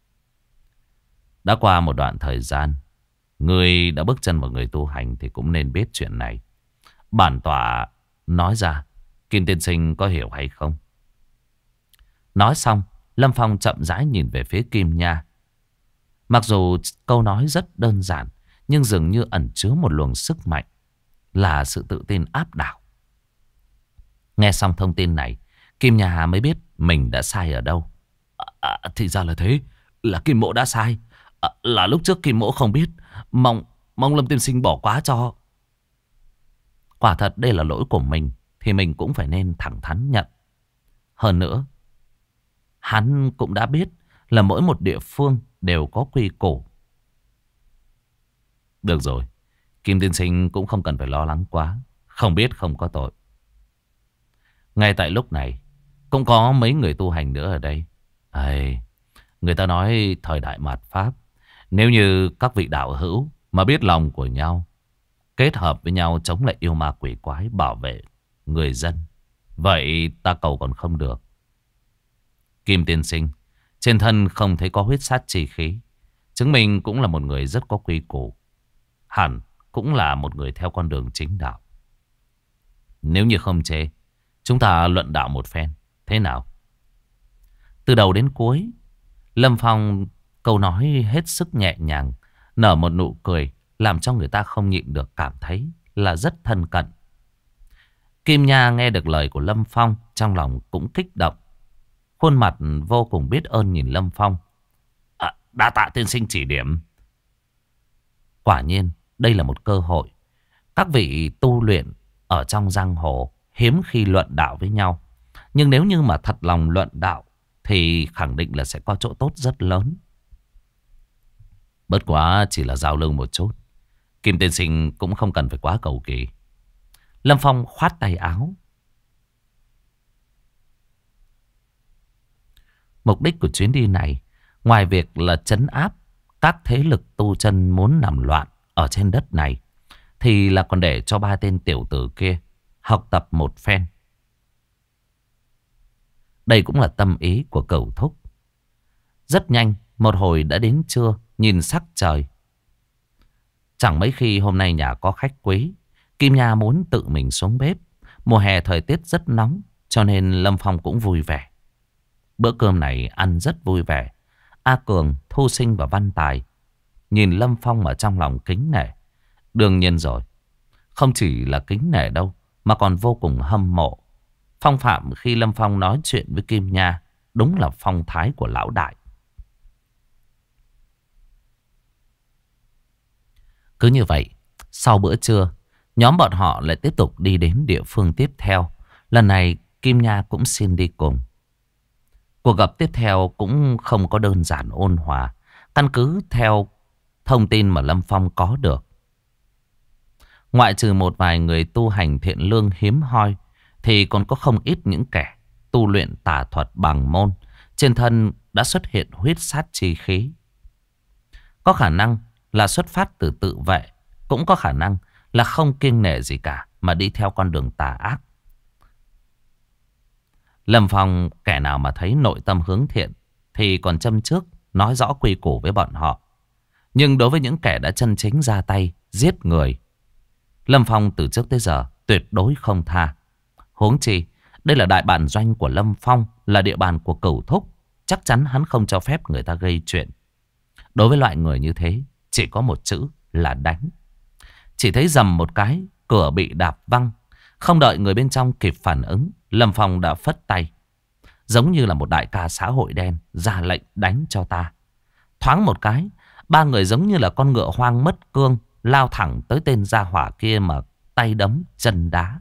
Đã qua một đoạn thời gian, người đã bước chân vào người tu hành thì cũng nên biết chuyện này. Bản tọa nói ra, Kim tiên sinh có hiểu hay không? Nói xong, Lâm Phong chậm rãi nhìn về phía Kim Nha. Mặc dù câu nói rất đơn giản, nhưng dường như ẩn chứa một luồng sức mạnh, là sự tự tin áp đảo. Nghe xong thông tin này, Kim Nha mới biết mình đã sai ở đâu. Thì ra là thế, là Kim mỗ đã sai. Là lúc trước Kim mỗ không biết. Mong Lâm tiên sinh bỏ qua cho. Quả thật đây là lỗi của mình, thì mình cũng phải nên thẳng thắn nhận. Hơn nữa, hắn cũng đã biết là mỗi một địa phương đều có quy củ. Được rồi, Kim tiên sinh cũng không cần phải lo lắng quá. Không biết không có tội. Ngay tại lúc này, cũng có mấy người tu hành nữa ở đây. Người ta nói thời đại mạt Pháp, nếu như các vị đạo hữu mà biết lòng của nhau, kết hợp với nhau chống lại yêu ma quỷ quái, bảo vệ người dân, vậy ta cầu còn không được. Kim tiên sinh trên thân không thấy có huyết sát chi khí, chứng minh cũng là một người rất có quy củ. Hẳn cũng là một người theo con đường chính đạo. Nếu như không chê, chúng ta luận đạo một phen, thế nào? Từ đầu đến cuối, Lâm Phong câu nói hết sức nhẹ nhàng, nở một nụ cười, làm cho người ta không nhịn được cảm thấy là rất thân cận. Kim Nha nghe được lời của Lâm Phong, trong lòng cũng kích động. Khuôn mặt vô cùng biết ơn nhìn Lâm Phong. Đa tạ tiên sinh chỉ điểm. Quả nhiên, đây là một cơ hội. Các vị tu luyện ở trong giang hồ hiếm khi luận đạo với nhau. Nhưng nếu như mà thật lòng luận đạo thì khẳng định là sẽ có chỗ tốt rất lớn. Bất quá chỉ là giao lưu một chút. Kim tiên sinh cũng không cần phải quá cầu kỳ. Lâm Phong khoát tay áo. Mục đích của chuyến đi này, ngoài việc là trấn áp các thế lực tu chân muốn làm loạn ở trên đất này, thì là còn để cho 3 tên tiểu tử kia học tập một phen. Đây cũng là tâm ý của Cửu Thúc. Rất nhanh, một hồi đã đến trưa, nhìn sắc trời. Chẳng mấy khi hôm nay nhà có khách quý, Kim Nha muốn tự mình xuống bếp. Mùa hè thời tiết rất nóng, cho nên Lâm Phong cũng vui vẻ. Bữa cơm này ăn rất vui vẻ. A Cường, Thu Sinh và Văn Tài nhìn Lâm Phong ở trong lòng kính nể. Đương nhiên rồi, không chỉ là kính nể đâu, mà còn vô cùng hâm mộ. Phong phạm khi Lâm Phong nói chuyện với Kim Nha đúng là phong thái của lão đại. Cứ như vậy, sau bữa trưa, nhóm bọn họ lại tiếp tục đi đến địa phương tiếp theo. Lần này Kim Nha cũng xin đi cùng. Cuộc gặp tiếp theo cũng không có đơn giản ôn hòa. Căn cứ theo thông tin mà Lâm Phong có được, ngoại trừ một vài người tu hành thiện lương hiếm hoi, thì còn có không ít những kẻ tu luyện tà thuật bằng môn. Trên thân đã xuất hiện huyết sát chi khí. Có khả năng là xuất phát từ tự vệ, cũng có khả năng là không kiêng nể gì cả mà đi theo con đường tà ác. Lâm Phong kẻ nào mà thấy nội tâm hướng thiện thì còn châm trước nói rõ quy củ với bọn họ. Nhưng đối với những kẻ đã chân chính ra tay giết người, Lâm Phong từ trước tới giờ tuyệt đối không tha. Huống chi đây là đại bản doanh của Lâm Phong, là địa bàn của Cửu Thúc. Chắc chắn hắn không cho phép người ta gây chuyện. Đối với loại người như thế, chỉ có một chữ là đánh. Chỉ thấy rầm một cái, cửa bị đạp văng. Không đợi người bên trong kịp phản ứng, Lâm Phong đã phất tay, giống như là một đại ca xã hội đen, ra lệnh đánh cho ta. Thoáng một cái, ba người giống như là con ngựa hoang mất cương, lao thẳng tới tên gia hỏa kia mà tay đấm chân đá.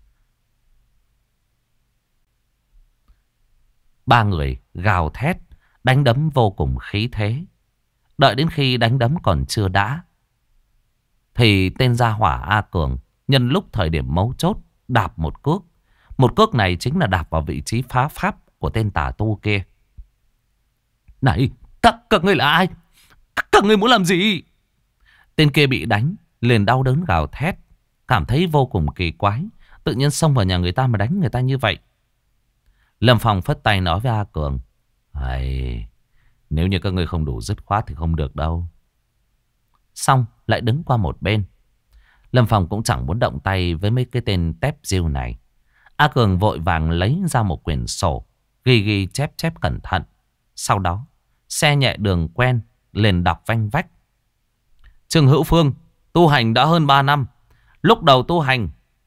Ba người gào thét, đánh đấm vô cùng khí thế. Đợi đến khi đánh đấm còn chưa đã, thì tên gia hỏa A Cường nhân lúc thời điểm mấu chốt đạp một cước. Một cước này chính là đạp vào vị trí phá pháp của tên tà tu kia. Này, các ngươi là ai? Các ngươi muốn làm gì? Tên kia bị đánh liền đau đớn gào thét, cảm thấy vô cùng kỳ quái. Tự nhiên xông vào nhà người ta mà đánh người ta như vậy. Lâm Phong phất tay nói với A Cường: nếu như các ngươi không đủ dứt khoát thì không được đâu. Xong lại đứng qua một bên. Lâm Phong cũng chẳng muốn động tay với mấy cái tên tép diêu này. A Cường vội vàng lấy ra một quyển sổ, ghi chép cẩn thận. Sau đó xe nhẹ đường quen liền đọc vanh vách: Trương Hữu Phương tu hành đã hơn 3 năm. Lúc đầu tu hành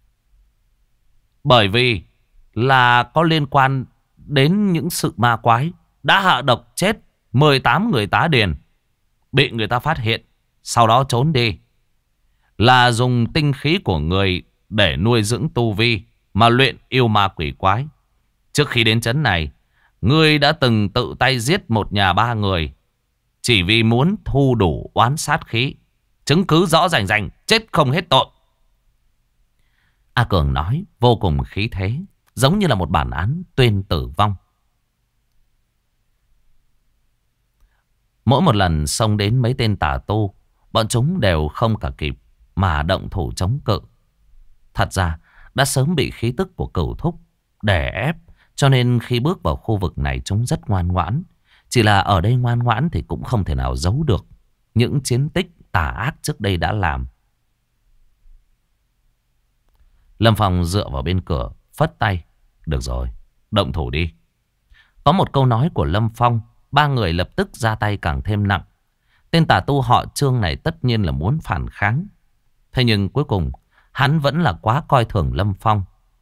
bởi vì là có liên quan đến những sự ma quái, đã hạ độc chết 18 người tá điền, bị người ta phát hiện, sau đó trốn đi. Là dùng tinh khí của người để nuôi dưỡng tu vi mà luyện yêu ma quỷ quái. Trước khi đến trấn này, ngươi đã từng tự tay giết một nhà 3 người, chỉ vì muốn thu đủ oán sát khí. Chứng cứ rõ rành rành, chết không hết tội. A Cường nói vô cùng khí thế, giống như là một bản án tuyên tử vong. Mỗi một lần xông đến mấy tên tà tu, bọn chúng đều không cả kịp mà động thủ chống cự. Thật ra đã sớm bị khí tức của Cửu Thúc đè ép, cho nên khi bước vào khu vực này chúng rất ngoan ngoãn. Chỉ là ở đây ngoan ngoãn thì cũng không thể nào giấu được những chiến tích tà ác trước đây đã làm. Lâm Phong dựa vào bên cửa, phất tay: Được rồi, động thủ đi. Có một câu nói của Lâm Phong, ba người lập tức ra tay càng thêm nặng. Tên tà tu họ Trương này tất nhiên là muốn phản kháng. Thế nhưng cuối cùng hắn vẫn là quá coi thường Lâm Phong.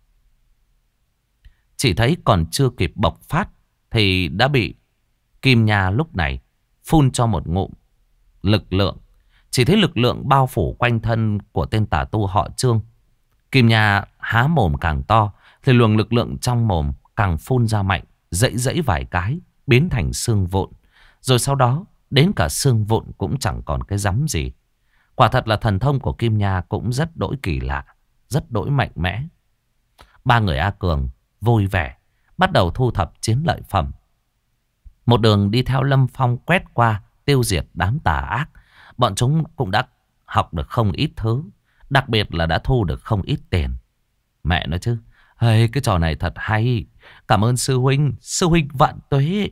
Chỉ thấy còn chưa kịp bộc phát thì đã bị Kim Nha lúc này phun cho một ngụm lực lượng. Chỉ thấy lực lượng bao phủ quanh thân của tên tà tu họ Trương. Kim Nha há mồm càng to thì luồng lực lượng trong mồm càng phun ra mạnh, dãy vài cái biến thành xương vụn. Rồi sau đó đến cả xương vụn cũng chẳng còn cái rắm gì. Quả thật là thần thông của Kim Nha cũng rất đỗi kỳ lạ, rất đỗi mạnh mẽ. Ba người A Cường vui vẻ bắt đầu thu thập chiến lợi phẩm. Một đường đi theo Lâm Phong quét qua tiêu diệt đám tà ác. Bọn chúng cũng đã học được không ít thứ, đặc biệt là đã thu được không ít tiền. Mẹ nói chứ, cái trò này thật hay. Cảm ơn sư huynh vạn tuế.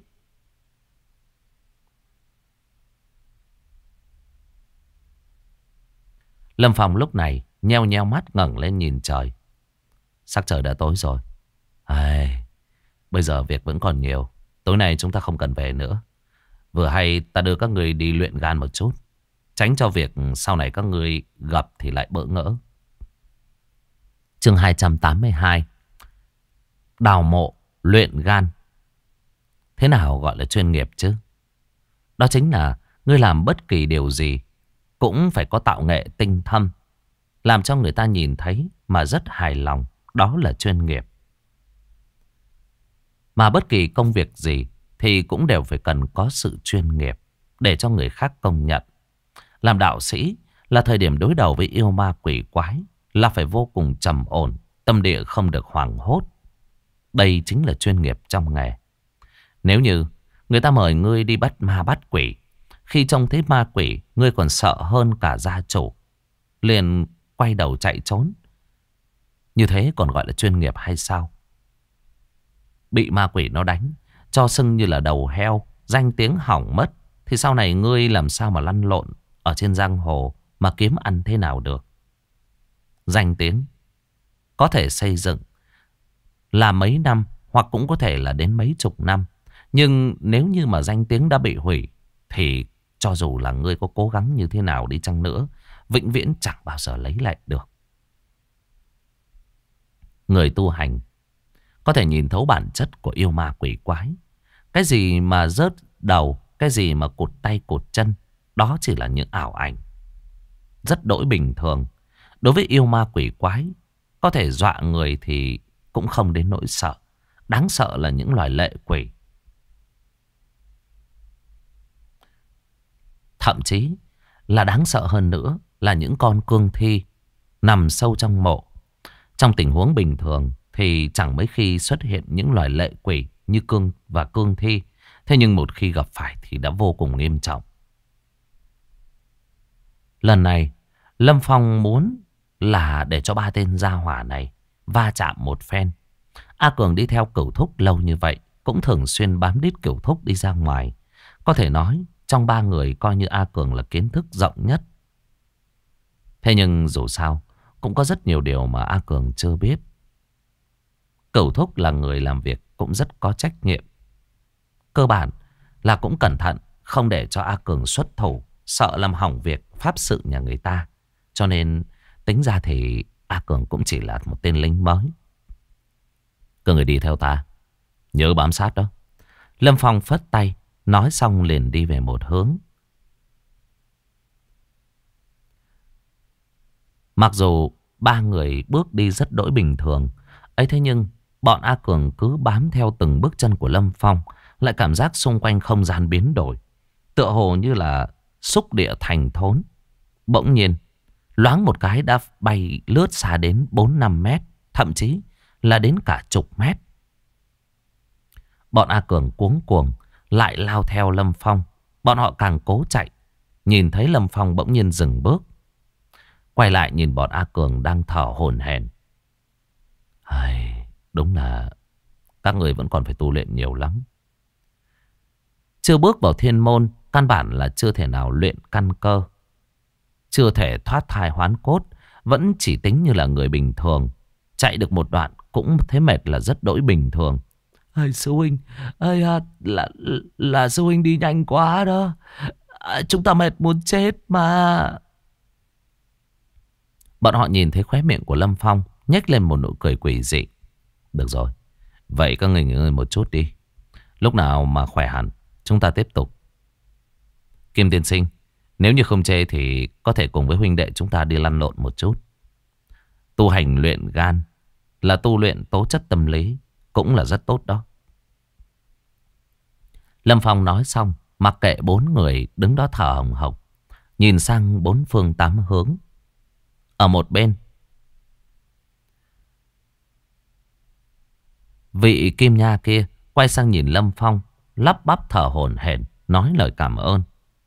Lâm Phong lúc này nheo nheo mắt ngẩng lên nhìn trời. Sắc trời đã tối rồi. Bây giờ việc vẫn còn nhiều. Tối nay chúng ta không cần về nữa. Vừa hay ta đưa các người đi luyện gan một chút, tránh cho việc sau này các người gặp thì lại bỡ ngỡ. Chương 282. Đào mộ luyện gan. Thế nào gọi là chuyên nghiệp chứ? Đó chính là ngươi làm bất kỳ điều gì cũng phải có tạo nghệ tinh thâm, làm cho người ta nhìn thấy mà rất hài lòng. Đó là chuyên nghiệp. Mà bất kỳ công việc gì thì cũng đều phải cần có sự chuyên nghiệp để cho người khác công nhận. Làm đạo sĩ là thời điểm đối đầu với yêu ma quỷ quái, là phải vô cùng trầm ổn, tâm địa không được hoảng hốt. Đây chính là chuyên nghiệp trong nghề. Nếu như người ta mời ngươi đi bắt ma bắt quỷ, khi trông thấy ma quỷ ngươi còn sợ hơn cả gia chủ, liền quay đầu chạy trốn, như thế còn gọi là chuyên nghiệp hay sao? Bị ma quỷ nó đánh cho sưng như là đầu heo, danh tiếng hỏng mất, thì sau này ngươi làm sao mà lăn lộn ở trên giang hồ mà kiếm ăn thế nào được? Danh tiếng có thể xây dựng là mấy năm, hoặc cũng có thể là đến mấy chục năm. Nhưng nếu như mà danh tiếng đã bị hủy, thì cho dù là ngươi có cố gắng như thế nào đi chăng nữa, vĩnh viễn chẳng bao giờ lấy lại được. Người tu hành có thể nhìn thấu bản chất của yêu ma quỷ quái. Cái gì mà rớt đầu, cái gì mà cụt tay cụt chân, đó chỉ là những ảo ảnh rất đỗi bình thường. Đối với yêu ma quỷ quái, có thể dọa người thì cũng không đến nỗi sợ. Đáng sợ là những loài lệ quỷ. Thậm chí là đáng sợ hơn nữa là những con cương thi nằm sâu trong mộ. Trong tình huống bình thường thì chẳng mấy khi xuất hiện những loài lệ quỷ như cương và cương thi. Thế nhưng một khi gặp phải thì đã vô cùng nghiêm trọng. Lần này Lâm Phong muốn là để cho ba tên gia hỏa này va chạm một phen. A Cường đi theo Cửu Thúc lâu như vậy, cũng thường xuyên bám đít Cửu Thúc đi ra ngoài. Có thể nói trong ba người coi như A Cường là kiến thức rộng nhất. Thế nhưng dù sao cũng có rất nhiều điều mà A Cường chưa biết. Cửu Thúc là người làm việc cũng rất có trách nhiệm. Cơ bản là cũng cẩn thận, không để cho A Cường xuất thủ, sợ làm hỏng việc pháp sự nhà người ta. Cho nên tính ra thì A Cường cũng chỉ là một tên lính mới. Các người đi theo ta, nhớ bám sát đó. Lâm Phong phất tay, nói xong liền đi về một hướng. Mặc dù ba người bước đi rất đỗi bình thường ấy, thế nhưng bọn A Cường cứ bám theo từng bước chân của Lâm Phong, lại cảm giác xung quanh không gian biến đổi, tựa hồ như là xúc địa thành thốn. Bỗng nhiên loáng một cái đã bay lướt xa đến 4-5 mét, thậm chí là đến cả chục mét. Bọn A Cường cuống cuồng lại lao theo Lâm Phong. Bọn họ càng cố chạy, nhìn thấy Lâm Phong bỗng nhiên dừng bước, quay lại nhìn bọn A Cường đang thở hổn hển. Đúng là các người vẫn còn phải tu luyện nhiều lắm. Chưa bước vào thiên môn, căn bản là chưa thể nào luyện căn cơ, chưa thể thoát thai hoán cốt, vẫn chỉ tính như là người bình thường. Chạy được một đoạn cũng thấy mệt là rất đỗi bình thường. Sư huynh, là sư huynh đi nhanh quá đó. Chúng ta mệt muốn chết mà. Bọn họ nhìn thấy khóe miệng của Lâm Phong nhếch lên một nụ cười quỷ dị. Được rồi, vậy các người nghỉ ngơi một chút đi. Lúc nào mà khỏe hẳn chúng ta tiếp tục. Kim tiên sinh, nếu như không chê thì có thể cùng với huynh đệ chúng ta đi lăn lộn một chút. Tu hành luyện gan là tu luyện tố chất tâm lý, cũng là rất tốt đó. Lâm Phong nói xong, mặc kệ bốn người đứng đó thở hồng hộc, nhìn sang bốn phương tám hướng. Ở một bên, vị Kim Nha kia quay sang nhìn Lâm Phong, lắp bắp thở hổn hển, nói lời cảm ơn.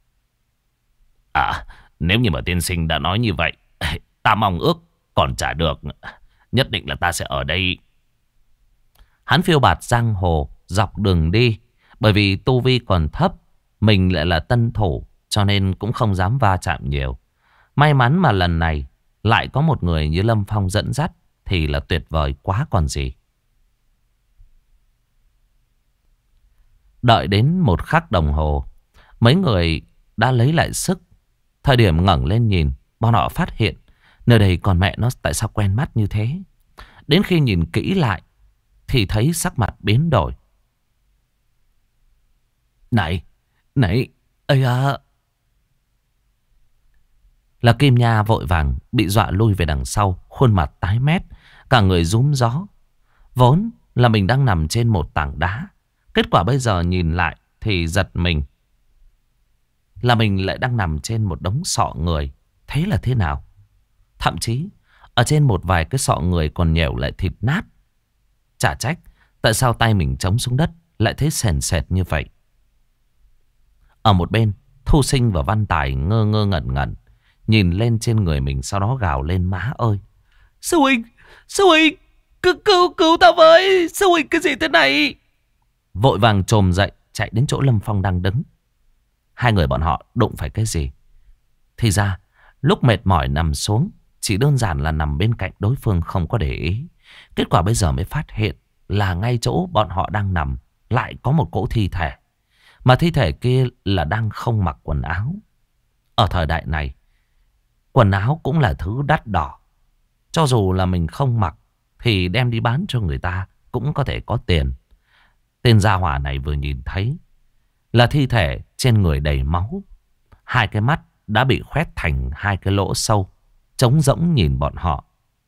Nếu như mà tiên sinh đã nói như vậy, ta mong ước còn trả được. Nhất định là ta sẽ ở đây. Hắn phiêu bạt giang hồ dọc đường đi, bởi vì tu vi còn thấp, mình lại là tân thủ, cho nên cũng không dám va chạm nhiều. May mắn mà lần này lại có một người như Lâm Phong dẫn dắt thì là tuyệt vời quá còn gì. Đợi đến một khắc đồng hồ, mấy người đã lấy lại sức. Thời điểm ngẩng lên nhìn, bọn họ phát hiện nơi đây còn mẹ nó tại sao quen mắt như thế. Đến khi nhìn kỹ lại thì thấy sắc mặt biến đổi. Này, ây à. Là Kim Nha vội vàng bị dọa lui về đằng sau, khuôn mặt tái mét, cả người rúm gió. Vốn là mình đang nằm trên một tảng đá, kết quả bây giờ nhìn lại thì giật mình. Là mình lại đang nằm trên một đống sọ người. Thế là thế nào? Thậm chí ở trên một vài cái sọ người còn nhẻo lại thịt nát. Chả trách tại sao tay mình chống xuống đất lại thấy sền sệt như vậy. Ở một bên, Thu Sinh và Văn Tài ngơ ngơ ngẩn ngẩn nhìn lên trên người mình, sau đó gào lên: má ơi! Sư huynh, cứu tao với! Sư huynh, cái gì thế này? Vội vàng chồm dậy chạy đến chỗ Lâm Phong đang đứng. Hai người bọn họ đụng phải cái gì? Thì ra lúc mệt mỏi nằm xuống, chỉ đơn giản là nằm bên cạnh đối phương không có để ý. Kết quả bây giờ mới phát hiện là ngay chỗ bọn họ đang nằm lại có một cỗ thi thể. Mà thi thể kia là đang không mặc quần áo. Ở thời đại này, quần áo cũng là thứ đắt đỏ. Cho dù là mình không mặc thì đem đi bán cho người ta cũng có thể có tiền. Tên gia hỏa này vừa nhìn thấy là thi thể trên người đầy máu. Hai cái mắt đã bị khoét thành hai cái lỗ sâu, trống rỗng nhìn bọn họ.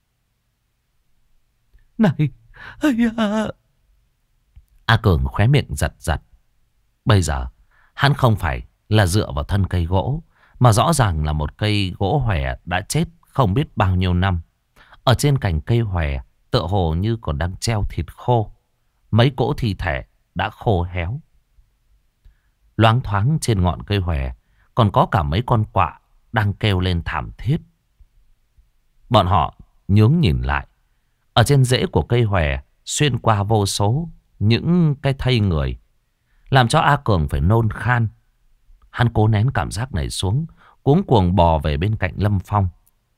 Này, ây à. A Cường khóe miệng giật giật. Bây giờ hắn không phải là dựa vào thân cây gỗ, mà rõ ràng là một cây gỗ hòe đã chết không biết bao nhiêu năm. Ở trên cành cây hòe tựa hồ như còn đang treo thịt khô. Mấy cỗ thi thể đã khô héo. Loáng thoáng trên ngọn cây hòe còn có cả mấy con quạ đang kêu lên thảm thiết. Bọn họ nhướng nhìn lại. Ở trên rễ của cây hòe xuyên qua vô số những cái thây người, làm cho A Cường phải nôn khan. Hắn cố nén cảm giác này xuống, cuống cuồng bò về bên cạnh Lâm Phong.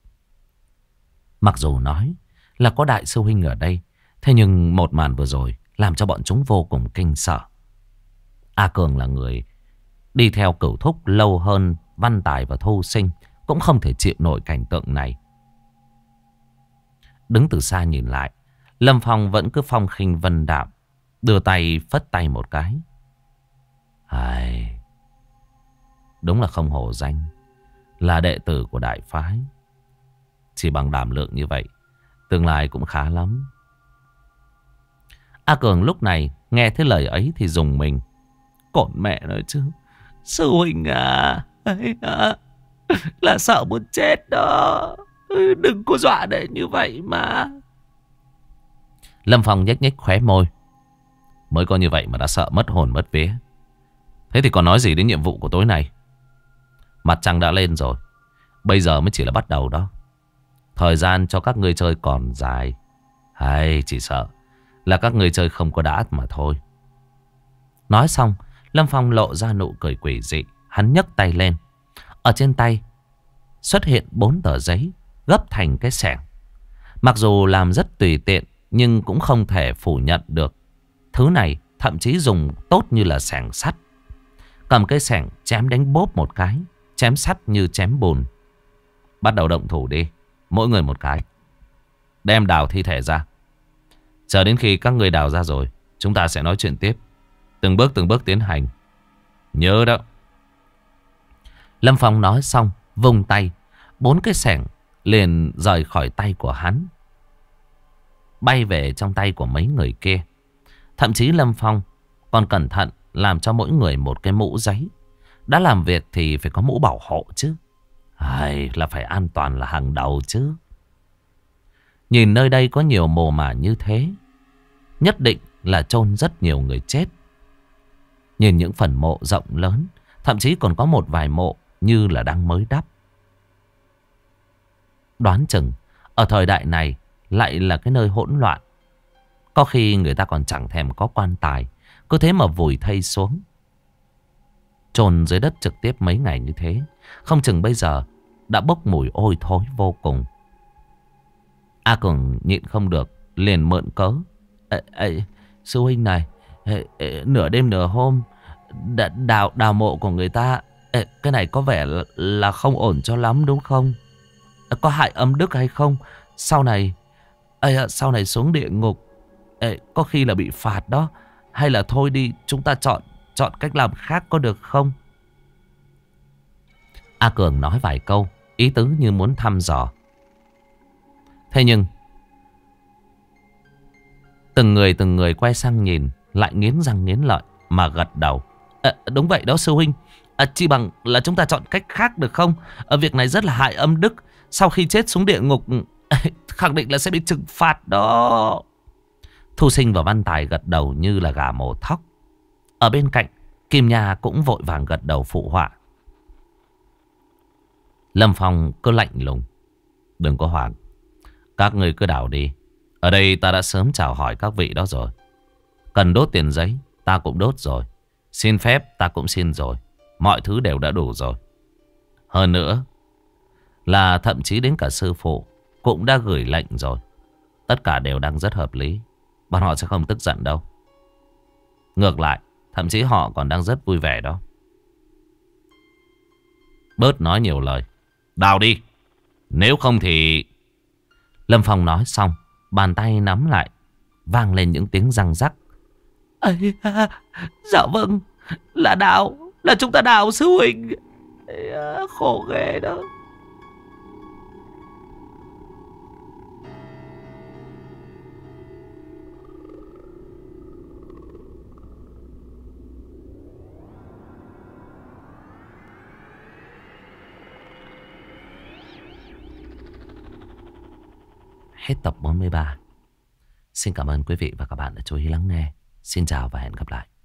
Mặc dù nói là có đại sư huynh ở đây, thế nhưng một màn vừa rồi làm cho bọn chúng vô cùng kinh sợ. A Cường là người đi theo Cửu Thúc lâu hơn Văn Tài và Thu Sinh, cũng không thể chịu nổi cảnh tượng này. Đứng từ xa nhìn lại, Lâm Phong vẫn cứ phong khinh vân đạm, đưa tay phất tay một cái. Ai, đúng là không hổ danh là đệ tử của đại phái. Chỉ bằng đảm lượng như vậy, tương lai cũng khá lắm. A Cường lúc này nghe thấy lời ấy thì rùng mình. Cổn mẹ nói chứ, sư huynh à, là sợ muốn chết đó. Đừng có dọa để như vậy mà. Lâm Phong nhếch nhếch khóe môi. Mới có như vậy mà đã sợ mất hồn mất vía. Thế thì còn nói gì đến nhiệm vụ của tối nay? Mặt trăng đã lên rồi, bây giờ mới chỉ là bắt đầu đó. Thời gian cho các ngươi chơi còn dài. Hay chỉ sợ là các ngươi chơi không có đã mà thôi. Nói xong, Lâm Phong lộ ra nụ cười quỷ dị. Hắn nhấc tay lên. Ở trên tay xuất hiện 4 tờ giấy gấp thành cái xẻng. Mặc dù làm rất tùy tiện, nhưng cũng không thể phủ nhận được thứ này thậm chí dùng tốt như là xẻng sắt. Cầm cái xẻng chém đánh bốp một cái, chém sắt như chém bùn. Bắt đầu động thủ đi, mỗi người một cái. Đem đào thi thể ra. Chờ đến khi các người đào ra rồi, chúng ta sẽ nói chuyện tiếp. Từng bước tiến hành. Nhớ đó. Lâm Phong nói xong, vung tay, 4 cái xẻng liền rời khỏi tay của hắn, bay về trong tay của mấy người kia. Thậm chí Lâm Phong còn cẩn thận làm cho mỗi người một cái mũ giấy. Đã làm việc thì phải có mũ bảo hộ chứ. Hay là phải an toàn là hàng đầu chứ. Nhìn nơi đây có nhiều mồ mả như thế, nhất định là chôn rất nhiều người chết. Nhìn những phần mộ rộng lớn, thậm chí còn có một vài mộ như là đang mới đắp. Đoán chừng ở thời đại này lại là cái nơi hỗn loạn. Có khi người ta còn chẳng thèm có quan tài, cứ thế mà vùi thây xuống, chôn dưới đất trực tiếp mấy ngày như thế. Không chừng bây giờ đã bốc mùi ôi thối vô cùng. A Cường nhịn không được, liền mượn cớ. Sư huynh này, nửa đêm nửa hôm đào mộ của người ta, cái này có vẻ là không ổn cho lắm đúng không? Có hại âm đức hay không? Sau này xuống địa ngục có khi là bị phạt đó. Hay là thôi đi, chúng ta chọn cách làm khác có được không? A Cường nói vài câu, ý tứ như muốn thăm dò. Thế nhưng từng người quay sang nhìn, lại nghiến răng nghiến lợi mà gật đầu. Đúng vậy đó sư huynh. Chỉ bằng là chúng ta chọn cách khác được không? Việc này rất là hại âm đức. Sau khi chết xuống địa ngục khẳng định là sẽ bị trừng phạt đó. Thu Sinh và Văn Tài gật đầu như là gà mổ thóc. Ở bên cạnh, Kim Nha cũng vội vàng gật đầu phụ họa. Lâm Phong cứ lạnh lùng. Đừng có hoảng, các người cứ đào đi. Ở đây ta đã sớm chào hỏi các vị đó rồi. Cần đốt tiền giấy ta cũng đốt rồi, xin phép ta cũng xin rồi. Mọi thứ đều đã đủ rồi. Hơn nữa là thậm chí đến cả sư phụ cũng đã gửi lệnh rồi. Tất cả đều đang rất hợp lý. Bọn họ sẽ không tức giận đâu. Ngược lại, thậm chí họ còn đang rất vui vẻ đó. Bớt nói nhiều lời, đào đi. Nếu không thì... Lâm Phong nói xong, bàn tay nắm lại, vang lên những tiếng răng rắc. Dạ vâng, là chúng ta đào sư huynh. Khổ ghê đó. Hết tập 43. Xin cảm ơn quý vị và các bạn đã chú ý lắng nghe. Xin chào và hẹn gặp lại.